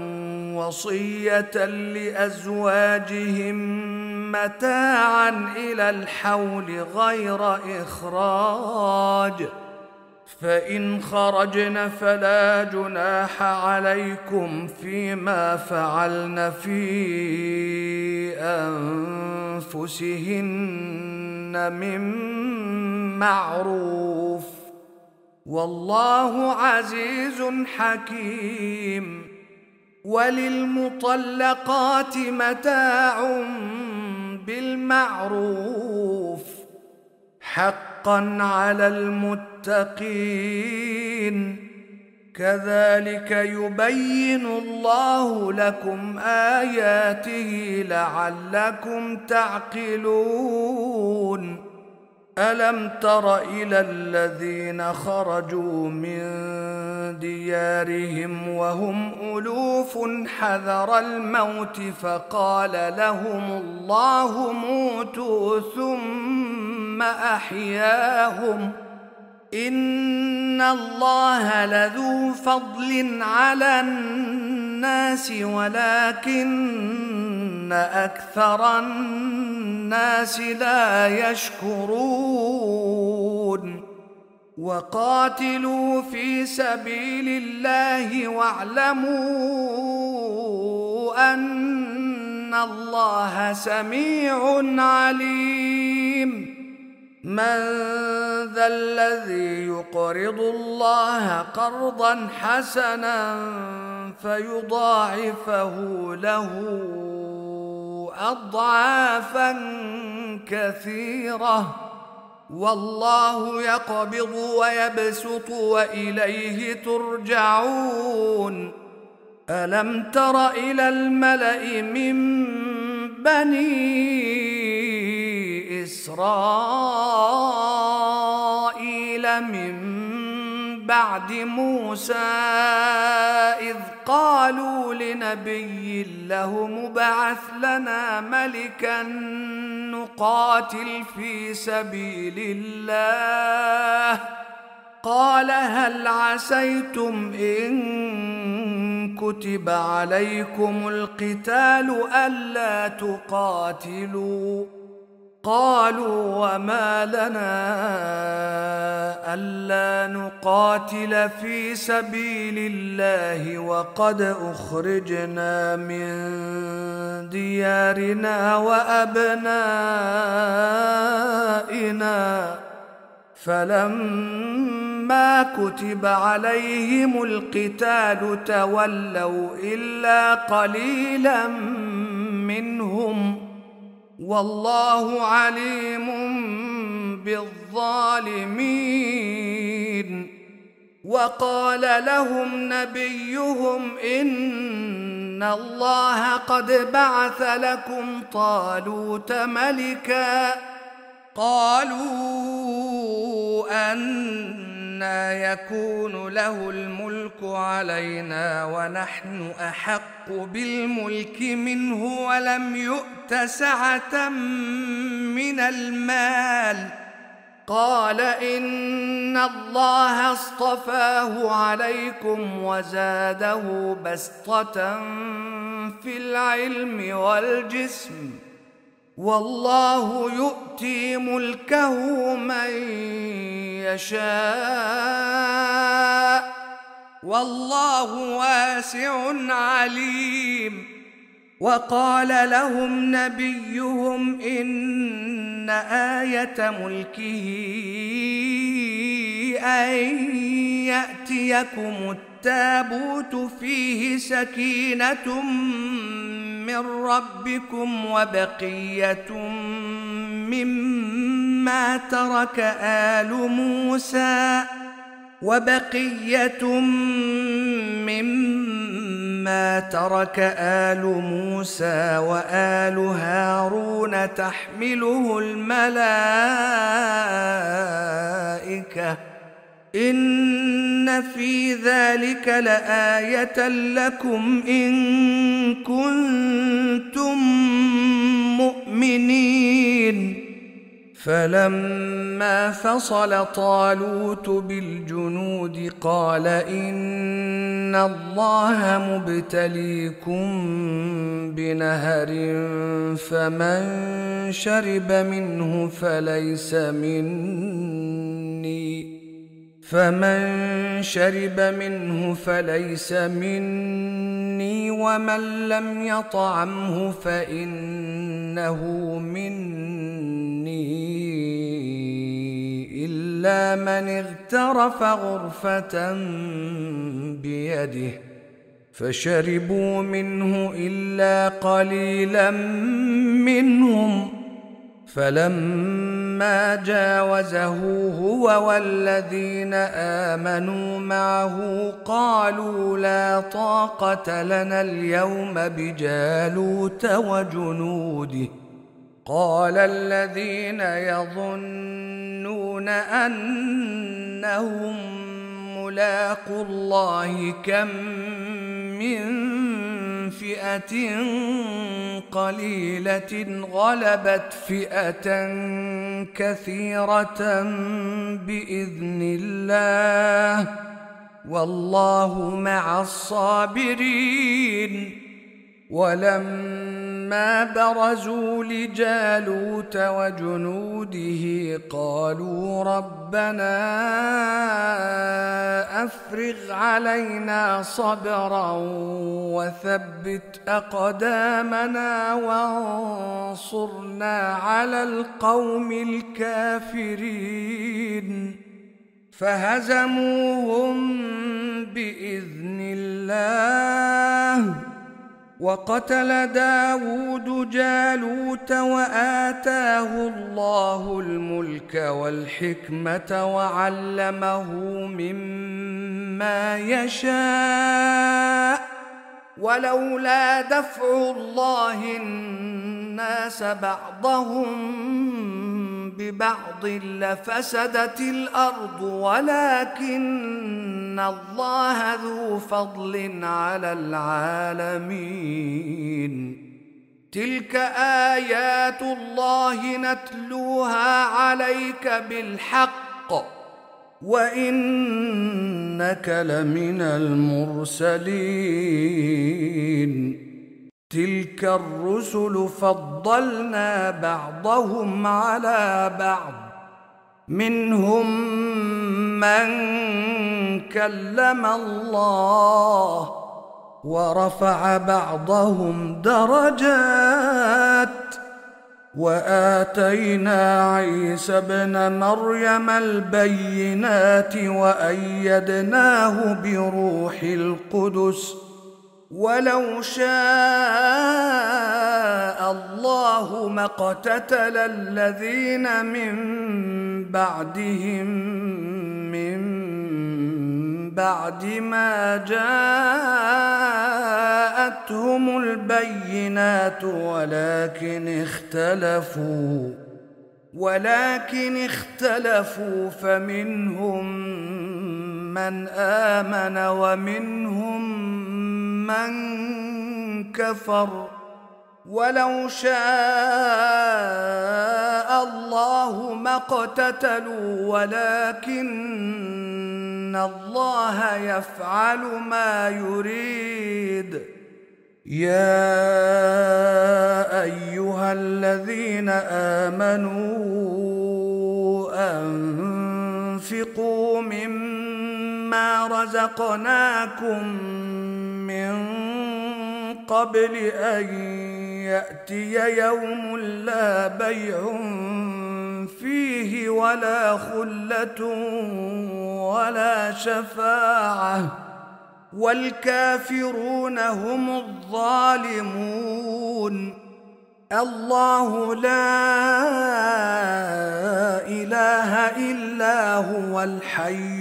وصية لأزواجهم متاعا إلى الحول غير إخراج، فإن خرجن فلا جناح عليكم فيما فعلن في أنفسهن من معروف، والله عزيز حكيم. وللمطلقات متاع بالمعروف حقا على المتقين. كذلك يبين الله لكم آياته لعلكم تعقلون. ألم تر إلى الذين خرجوا من ديارهم وهم ألوف حذر الموت فقال لهم الله موتوا ثم أحياهم إن الله لذو فضل على الناس ولكن أكثر الناس لا يشكرون. وقاتلوا في سبيل الله واعلموا أن الله سميع عليم. من ذا الذي يقرض الله قرضا حسنا فيضاعفه له أضعافا كثيرة والله يقبض ويبسط وإليه ترجعون. ألم تر إلى الملأ من بني إسرائيل من بعد موسى إذ قالوا لنبي له مبعث لنا ملكا نقاتل في سبيل الله قال هل عسيتم إن كتب عليكم القتال ألا تقاتلوا قالوا وما لنا ألا نقاتل في سبيل الله وقد أخرجنا من ديارنا وأبنائنا فلما كتب عليهم القتال تولوا إلا قليلا منهم والله عليم بالظالمين. وقال لهم نبيهم إن الله قد بعث لكم طالوت ملكا قالوا أنى يكون له الملك علينا ونحن أحق بالملك منه ولم يؤت سعة من المال قال إن الله اصطفاه عليكم وزاده بسطة في العلم والجسم والله يؤتي ملكه من يشاء والله واسع عليم. وقال لهم نبيهم إن آية ملكه أن يأتيكم التابوت فيه سكينة من ربكم وبقية مما ترك آل موسى وآل هارون تحمله الملائكة إن في ذلك لآية لكم إن كنتم مؤمنين. فلما فصل طالوت بالجنود قال إن الله مبتليكم بنهر فمن شرب منه فليس مني ومن لم يطعمه فإنه مني إلا من اغترف غرفة بيده فشربوا منه إلا قليلا منهم فلما جاوزه هو والذين آمنوا معه قالوا لا طاقة لنا اليوم بجالوت وجنوده قال الذين يظنون أنهم ملاقو الله كم من فئة قليلة غلبت فئة كثيرة بإذن الله والله مع الصابرين. ولما برزوا لجالوت وجنوده قالوا ربنا أفرغ علينا صبرا وثبت أقدامنا وانصرنا على القوم الكافرين فهزموهم بإذن الله. وقتل داود جالوت وآتاه الله الملك والحكمة وعلمه مما يشاء ولولا دفع الله الناس بعضهم ببعض لفسدت الأرض ولكن الله ذو فضل على العالمين. تلك آيات الله نتلوها عليك بالحق وإنك لمن المرسلين. تلك الرسل فضلنا بعضهم على بعض منهم من كلم الله ورفع بعضهم درجات وآتينا عيسى ابن مريم البينات وأيدناه بروح القدس ولو شاء الله ما اقتتل الذين من بعدهم من بعد ما جاءتهم البينات ولكن اختلفوا فمنهم من آمن ومنهم من كفر ولو شاء الله ما اقتتلوا ولكن الله يفعل ما يريد يا أيها الذين آمنوا أنفقوا مما رزقناكم من قبل أن يأتي يوم لا بيع فيه ولا خلة ولا شفاعة والكافرون هم الظالمون الله لا إله إلا هو الحي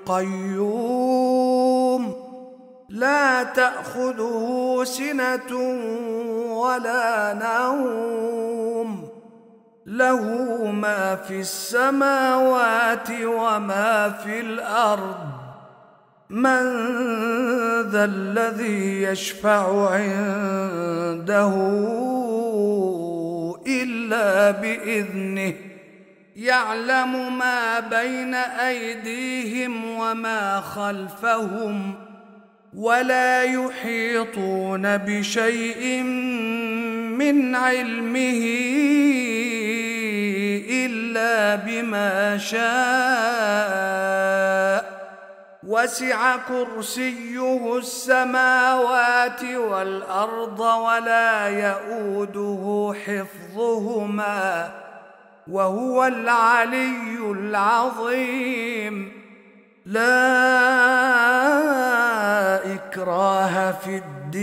القيوم لا تأخذه سنة ولا نوم له ما في السماوات وما في الأرض من ذا الذي يشفع عنده إلا بإذنه يعلم ما بين أيديهم وما خلفهم ولا يحيطون بشيء من علمه إلا بما شاء وسع كرسيه السماوات والأرض ولا يؤوده حفظهما وهو العلي العظيم لا إكراه في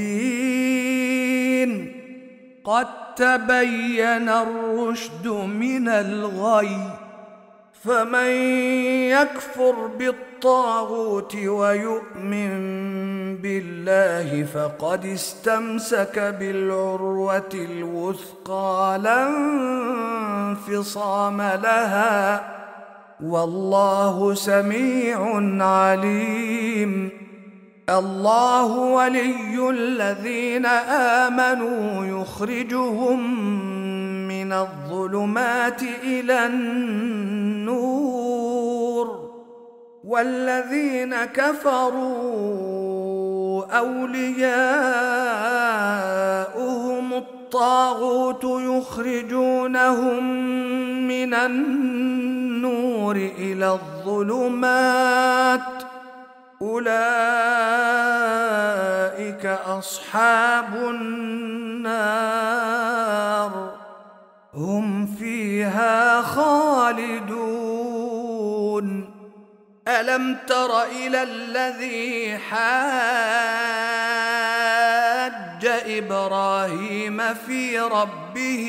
الدين قد تبين الرشد من الغي فمن يكفر بالطاغوت ويؤمن بالله فقد استمسك بالعروة الوثقى لا انفصام لها والله سميع عليم الله ولي الذين آمنوا يخرجهم من الظلمات إلى النور والذين كفروا أولياؤهم الطاغوت يخرجونهم من النور إلى الظلمات أولئك أصحاب النار هم فيها خالدون ألم تر إلى الذي حاج إبراهيم في ربه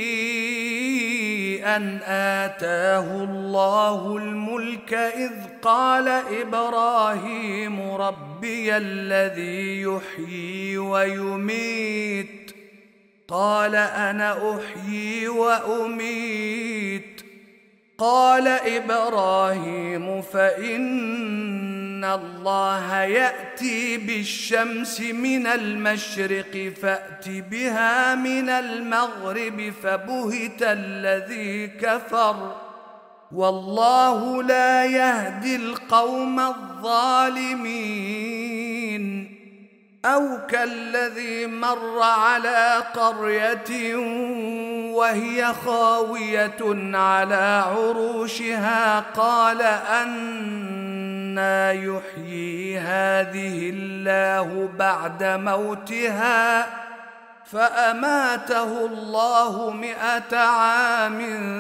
أن آتاه الله الملك إذ قال إبراهيم ربي الذي يحيي ويميت قال أنا أحيي وأميت قال إبراهيم فإن الله يأتي بالشمس من المشرق فأت بها من المغرب فبهت الذي كفر والله لا يهدي القوم الظالمين أو كالذي مر على قرية وهي خاوية على عروشها قال أنى يحيي هذه الله بعد موتها فأماته الله 100 عام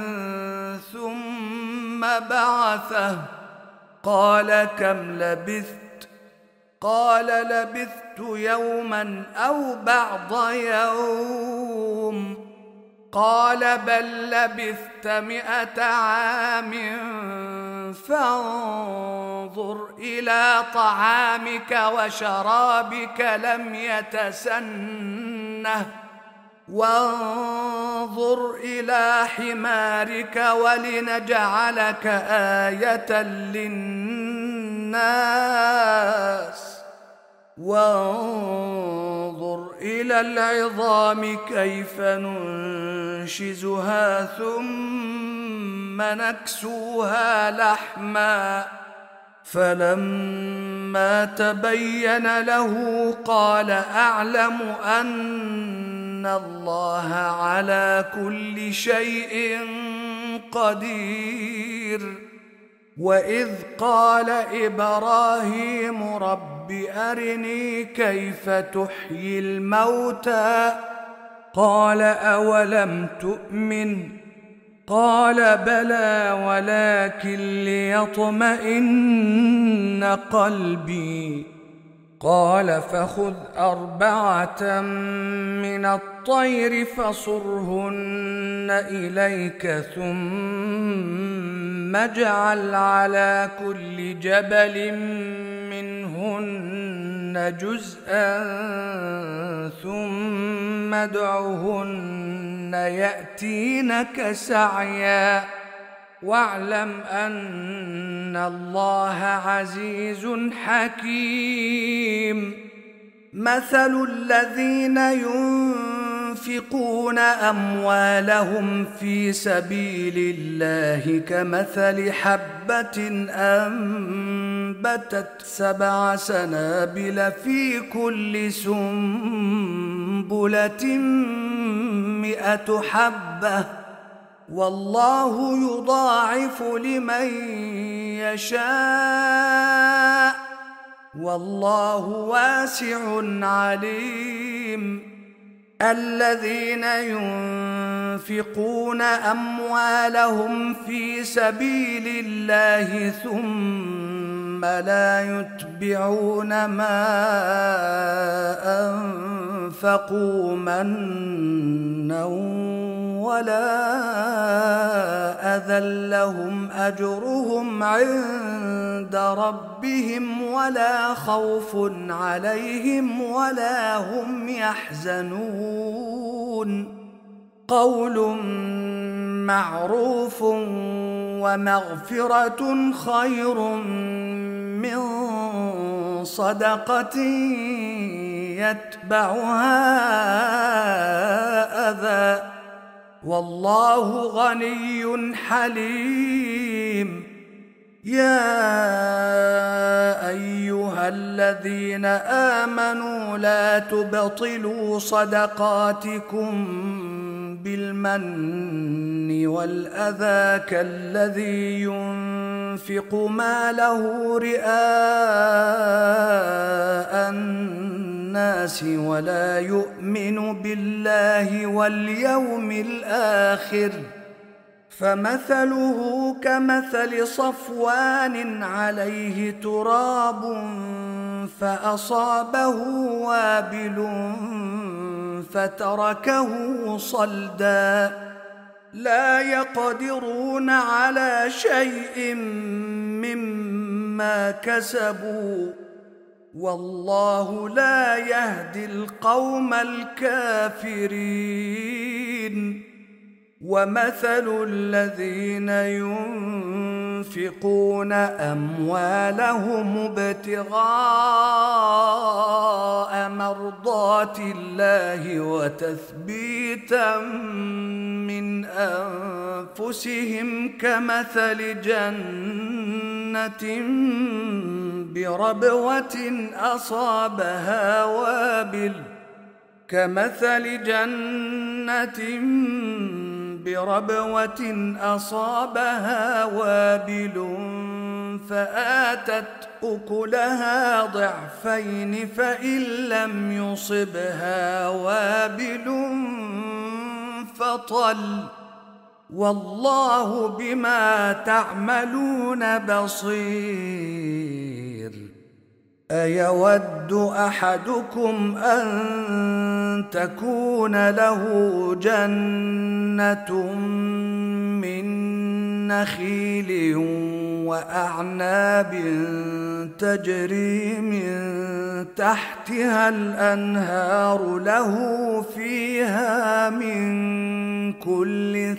ثم بعثه قال كم لبثت قال لبثت يوما أو بعض يوم قال بل لبثت 100 عام فانظر إلى طعامك وشرابك لم يتسنه وانظر إلى حمارك ولنجعلك آية للناس وانظر إلى العظام كيف ننشزها ثم نكسوها لحما فلما تبين له قال أعلم أن الله على كل شيء قدير وإذ قال إبراهيم رب أرني كيف تحيي الموتى قال أولم تؤمن قال بلى ولكن ليطمئن قلبي قال فخذ 4 من الطير فصرهن إليك ثم اجعل على كل جبل منهن جزءا ثم ادعهن يأتينك سعيا واعلم أن الله عزيز حكيم مثل الذين ينفقون أموالهم في سبيل الله كمثل حبة أنبتت 7 سنابل في كل سنبلة 100 حبة والله يضاعف لمن يشاء والله واسع عليم الذين ينفقون أموالهم في سبيل الله ثم لا يتبعون ما أنفقوا منا ولا أذى لهم أجرهم عند ربهم ولا خوف عليهم ولا هم يحزنون قول معروف ومغفرة خير من صدقة يتبعها أذى والله غني حليم يا أيها الذين آمنوا لا تبطلوا صدقاتكم بالمن والأذى كالذي ينفق ماله رئاء الناس ولا يؤمن بالله واليوم الآخر فمثله كمثل صفوان عليه تراب فأصابه وابل فتركه صلدا لا يقدرون على شيء مما كسبوا والله لا يهدي القوم الكافرين ومثل الذين ينفقون أموالهم ابتغاء مرضات الله وتثبيتا من أنفسهم كمثل جنة بربوة أصابها وابل كمثل جنة بربوة أصابها وابل فآتت أكلها ضعفين فإن لم يصبها وابل فطل والله بما تعملون بصير. أيود أحدكم أن تكون له جنة من نخيل وأعناب تجري من تحتها الأنهار له فيها من كل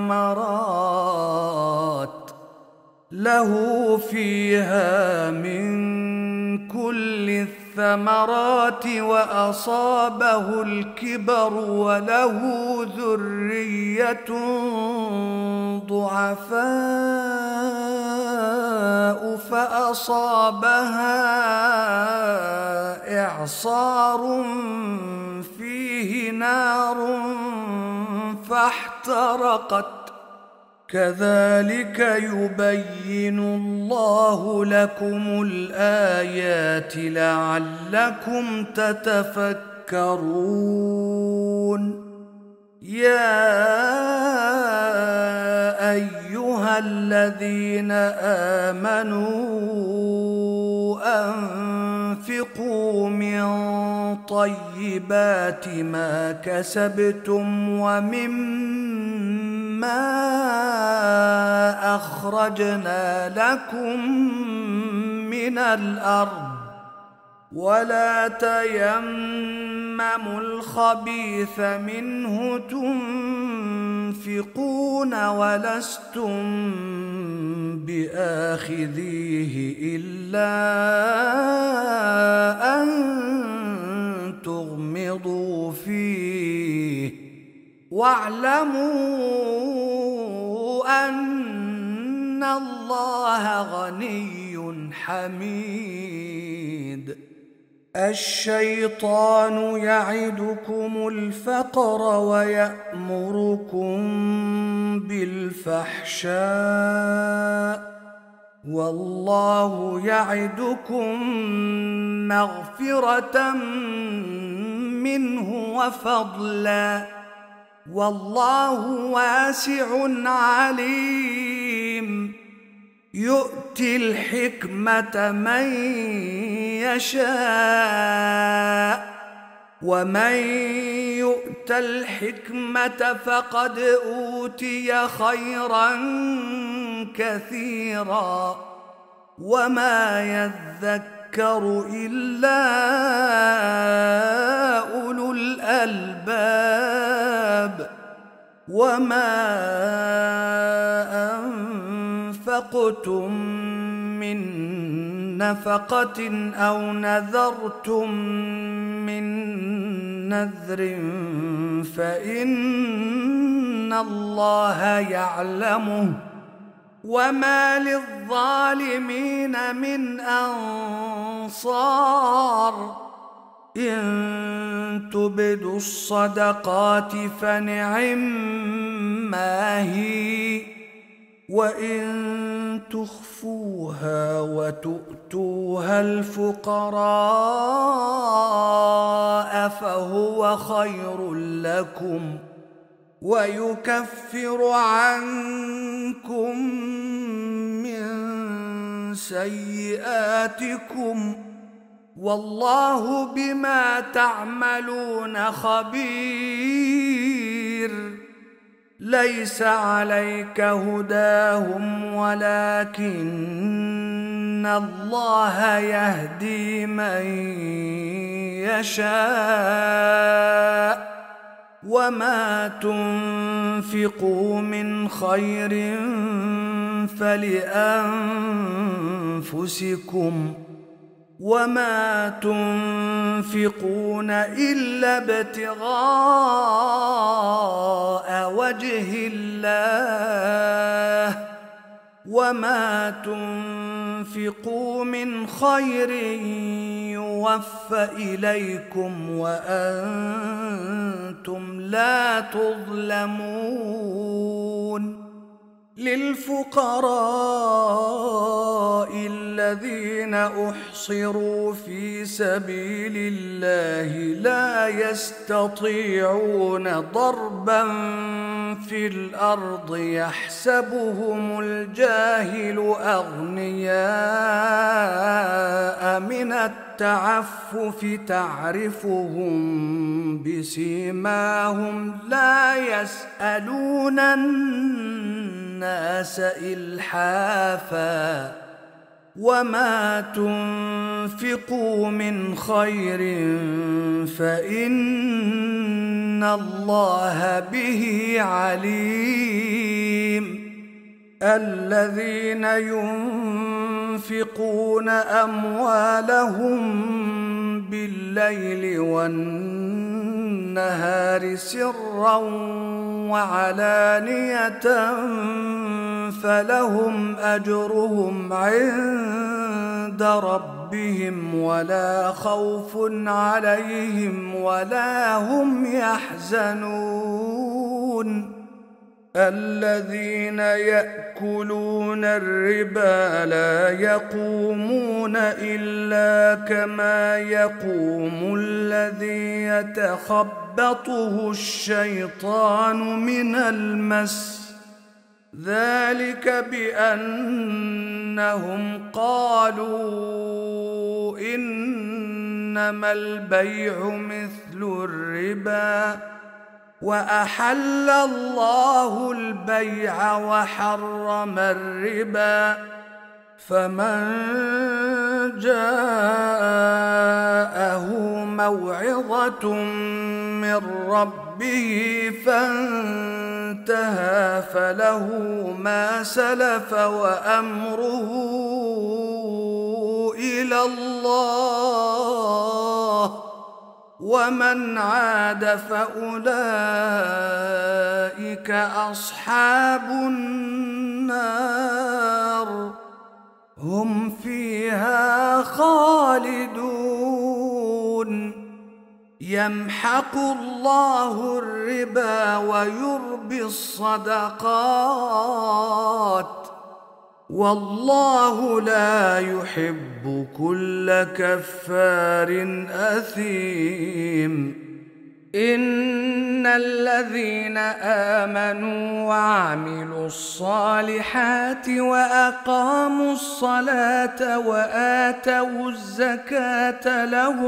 الثمرات وأصابه الكبر وله ذرية ضعفاء فأصابها إعصار فيه نار فاحترقت كذلك يبين الله لكم الآيات لعلكم تتفكرون. يا أيها الذين آمنوا أنفقوا من طيبات ما كسبتم ومما أخرجنا لكم من الأرض ولا تيمموا الخبيث منه تنفقون ولستم بآخذيه إلا أن تغمضوا فيه واعلموا أن الله غني حميد. الشيطان يعدكم الفقر ويأمركم بالفحشاء والله يعدكم مغفرة منه وفضلا والله واسع عليم. يؤتي الحكمة من يشاء ومن يؤت الحكمة فقد أوتي خيرا كثيرا وما يذكر إلا أولو الألباب. وما أنفقتم من نفقة أو نذرتم من نذر فإن الله يعلمه وما للظالمين من أنصار. إن تبدوا الصدقات فنعما هي وإن تخفوها وتؤتوها الفقراء فهو خير لكم ويكفر عنكم من سيئاتكم والله بما تعملون خبير. ليس عليك هداهم ولكن الله يهدي من يشاء وما تنفقوا من خير فلأنفسكم وما تنفقون إلا ابتغاء وجه الله وما تنفقوا من خير يوفى إليكم وأنتم لا تظلمون. للفقراء الذين أحصروا في سبيل الله لا يستطيعون ضربا في الأرض يحسبهم الجاهل أغنياء من التعفف تعرفهم بسيماهم لا يسألون الناس إلحافا وما تنفقوا من خير فإن الله به عليم. الذين ينفقون أموالهم بالليل والنهار سرا وعلانية فلهم أجرهم عند ربهم ولا خوف عليهم ولا هم يحزنون. الذين يأكلون الربا لا يقومون إلا كما يقوم الذي يتخبطه الشيطان من المس ذلك بأنهم قالوا إنما البيع مثل الربا وأحل الله البيع وحرم الربا فمن جاءه موعظة من ربه فانتهى فله ما سلف وأمره إلى الله ومن عاد فأولئك أصحاب النار هم فيها خالدون. يمحق الله الربا ويربي الصدقات والله لا يحب كل كفار أثيم. إن الذين آمنوا وعملوا الصالحات وأقاموا الصلاة وآتوا الزكاة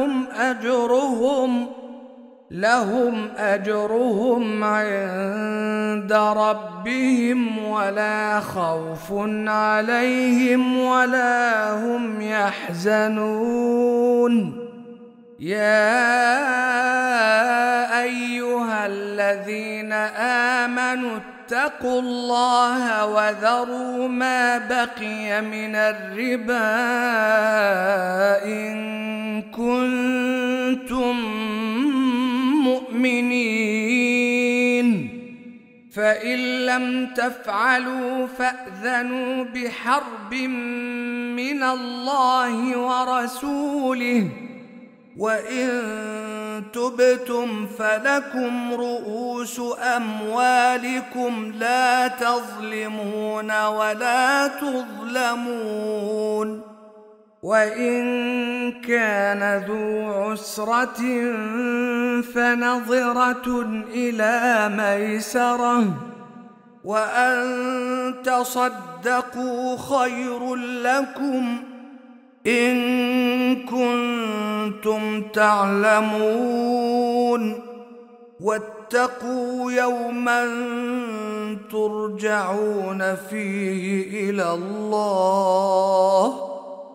لهم أجرهم عند ربهم ولا خوف عليهم ولا هم يحزنون. يا أيها الذين آمنوا اتقوا الله وذروا ما بقي من الربا إن كنتم مؤمنين فإن لم تفعلوا فأذنوا بحرب من الله ورسوله وإن تبتم فلكم رؤوس أموالكم لا تظلمون ولا تظلمون. وإن كان ذو عسرة فنظرة إلى ميسرة وأن تصدقوا خير لكم إن كنتم تعلمون. واتقوا يوما ترجعون فيه إلى الله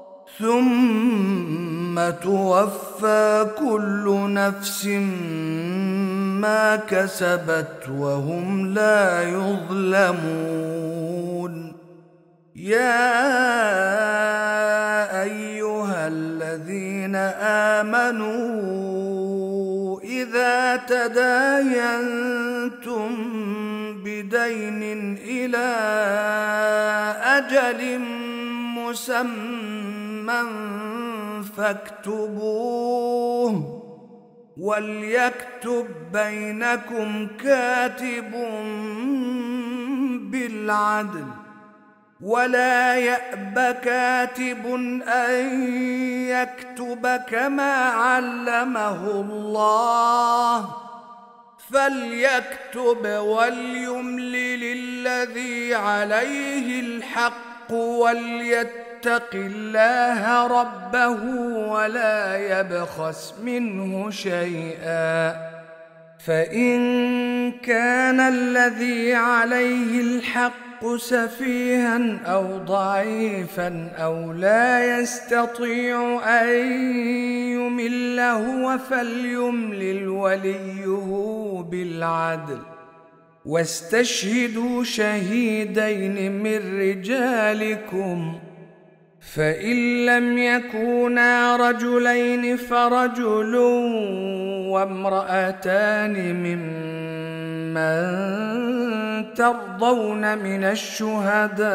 ثم توفى كل نفس ما كسبت وهم لا يظلمون. يا أيها الذين آمنوا إذا تداينتم بدين إلى أجل مسمى فاكتبوه وليكتب بينكم كاتب بالعدل ولا يأب كاتب أن يكتب كما علمه الله فليكتب وليملل الذي عليه الحق وليتق الله ربه ولا يبخس منه شيئا فإن كان الذي عليه الحق سفيها أو ضعيفا أو لا يستطيع أن يمل هو فليملل وليه بالعدل واستشهدوا شهيدين من رجالكم فإن لم يكونا رجلين فرجل وامرأتان ممن ترضون من الشهداء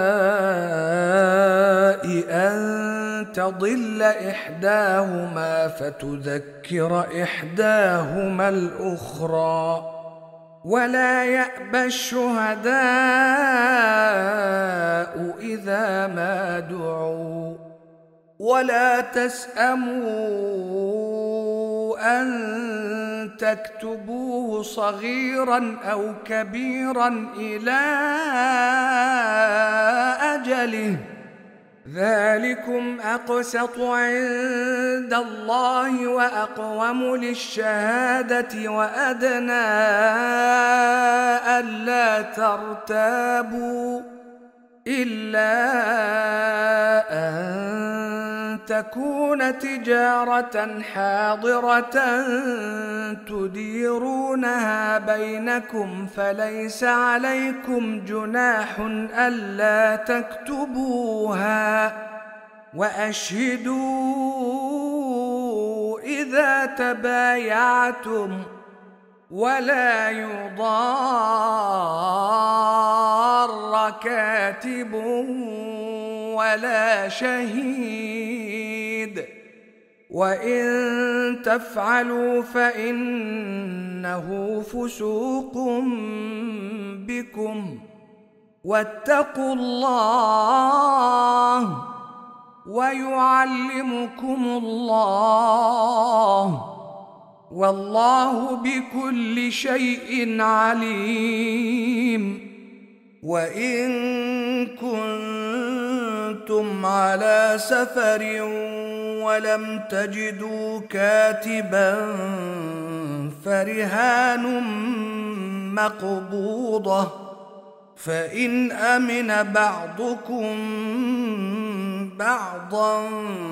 أن تضل إحداهما فتذكر إحداهما الأخرى ولا يأبى الشهداء إذا ما دعوا ولا تسأموا أن تكتبوه صغيرا أو كبيرا إلى أجله ذلكم أقسط عند الله وأقوم للشهادة وأدنى ألا ترتابوا إلا أن تكون تجارة حاضرة تديرونها بينكم فليس عليكم جناح ألا تكتبوها وأشهدوا إذا تبايعتم ولا يضار كاتب ولا شهيد وإن تفعلوا فإنه فسوق بكم واتقوا الله ويعلمكم الله والله بكل شيء عليم وإن كنتم على سفر ولم تجدوا كاتبا فرهان مقبوضة فإن أمن بعضكم بعضا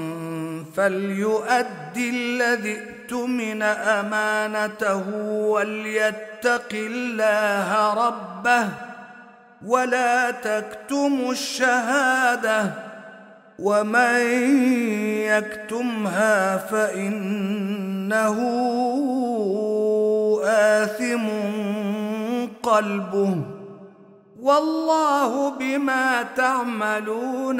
فليؤدي الذي اؤتمن أمانته وليتق الله ربه ولا تكتموا الشهادة ومن يكتمها فإنه آثم قلبه والله بما تعملون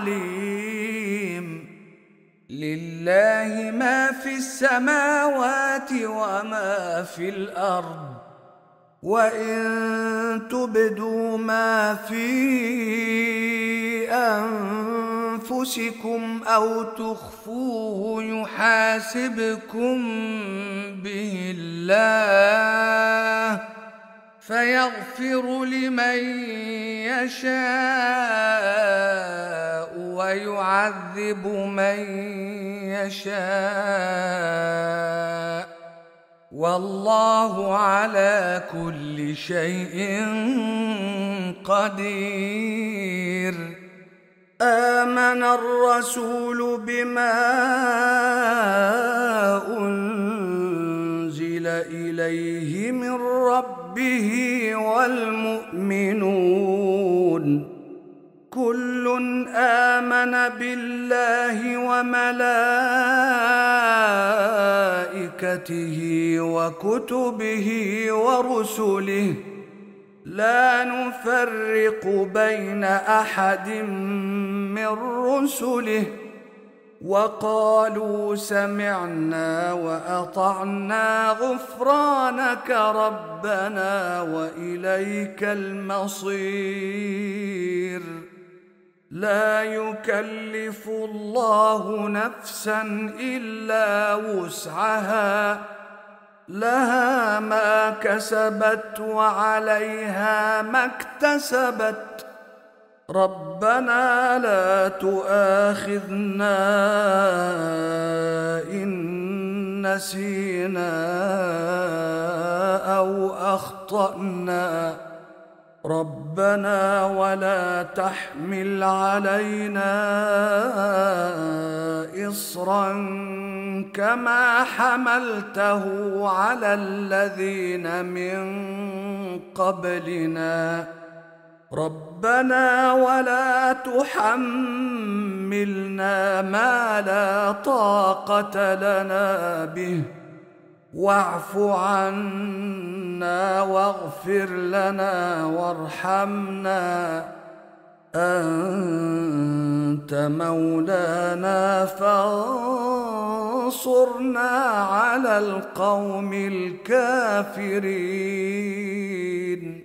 عليم لله ما في السماوات وما في الأرض وإن تبدوا ما في أنفسكم أو تخفوه يحاسبكم به الله فيغفر لمن يشاء ويعذب من يشاء والله على كل شيء قدير آمن الرسول بما أنزل إليه من ربه والمؤمنون كل آمن بالله وملائكته وكتبه ورسله لا نفرق بين أحد من رسله وقالوا سمعنا وأطعنا غفرانك ربنا وإليك المصير. لا يكلف الله نفسا إلا وسعها، لها ما كسبت وعليها ما اكتسبت. ربنا لا تؤاخذنا إن نسينا أو أخطأنا، ربنا ولا تحمل علينا إصرا كما حملته على الذين من قبلنا، ربنا ولا تحملنا ما لا طاقة لنا به، واعف عنا واغفر لنا وارحمنا، أنت مولانا فانصرنا على القوم الكافرين.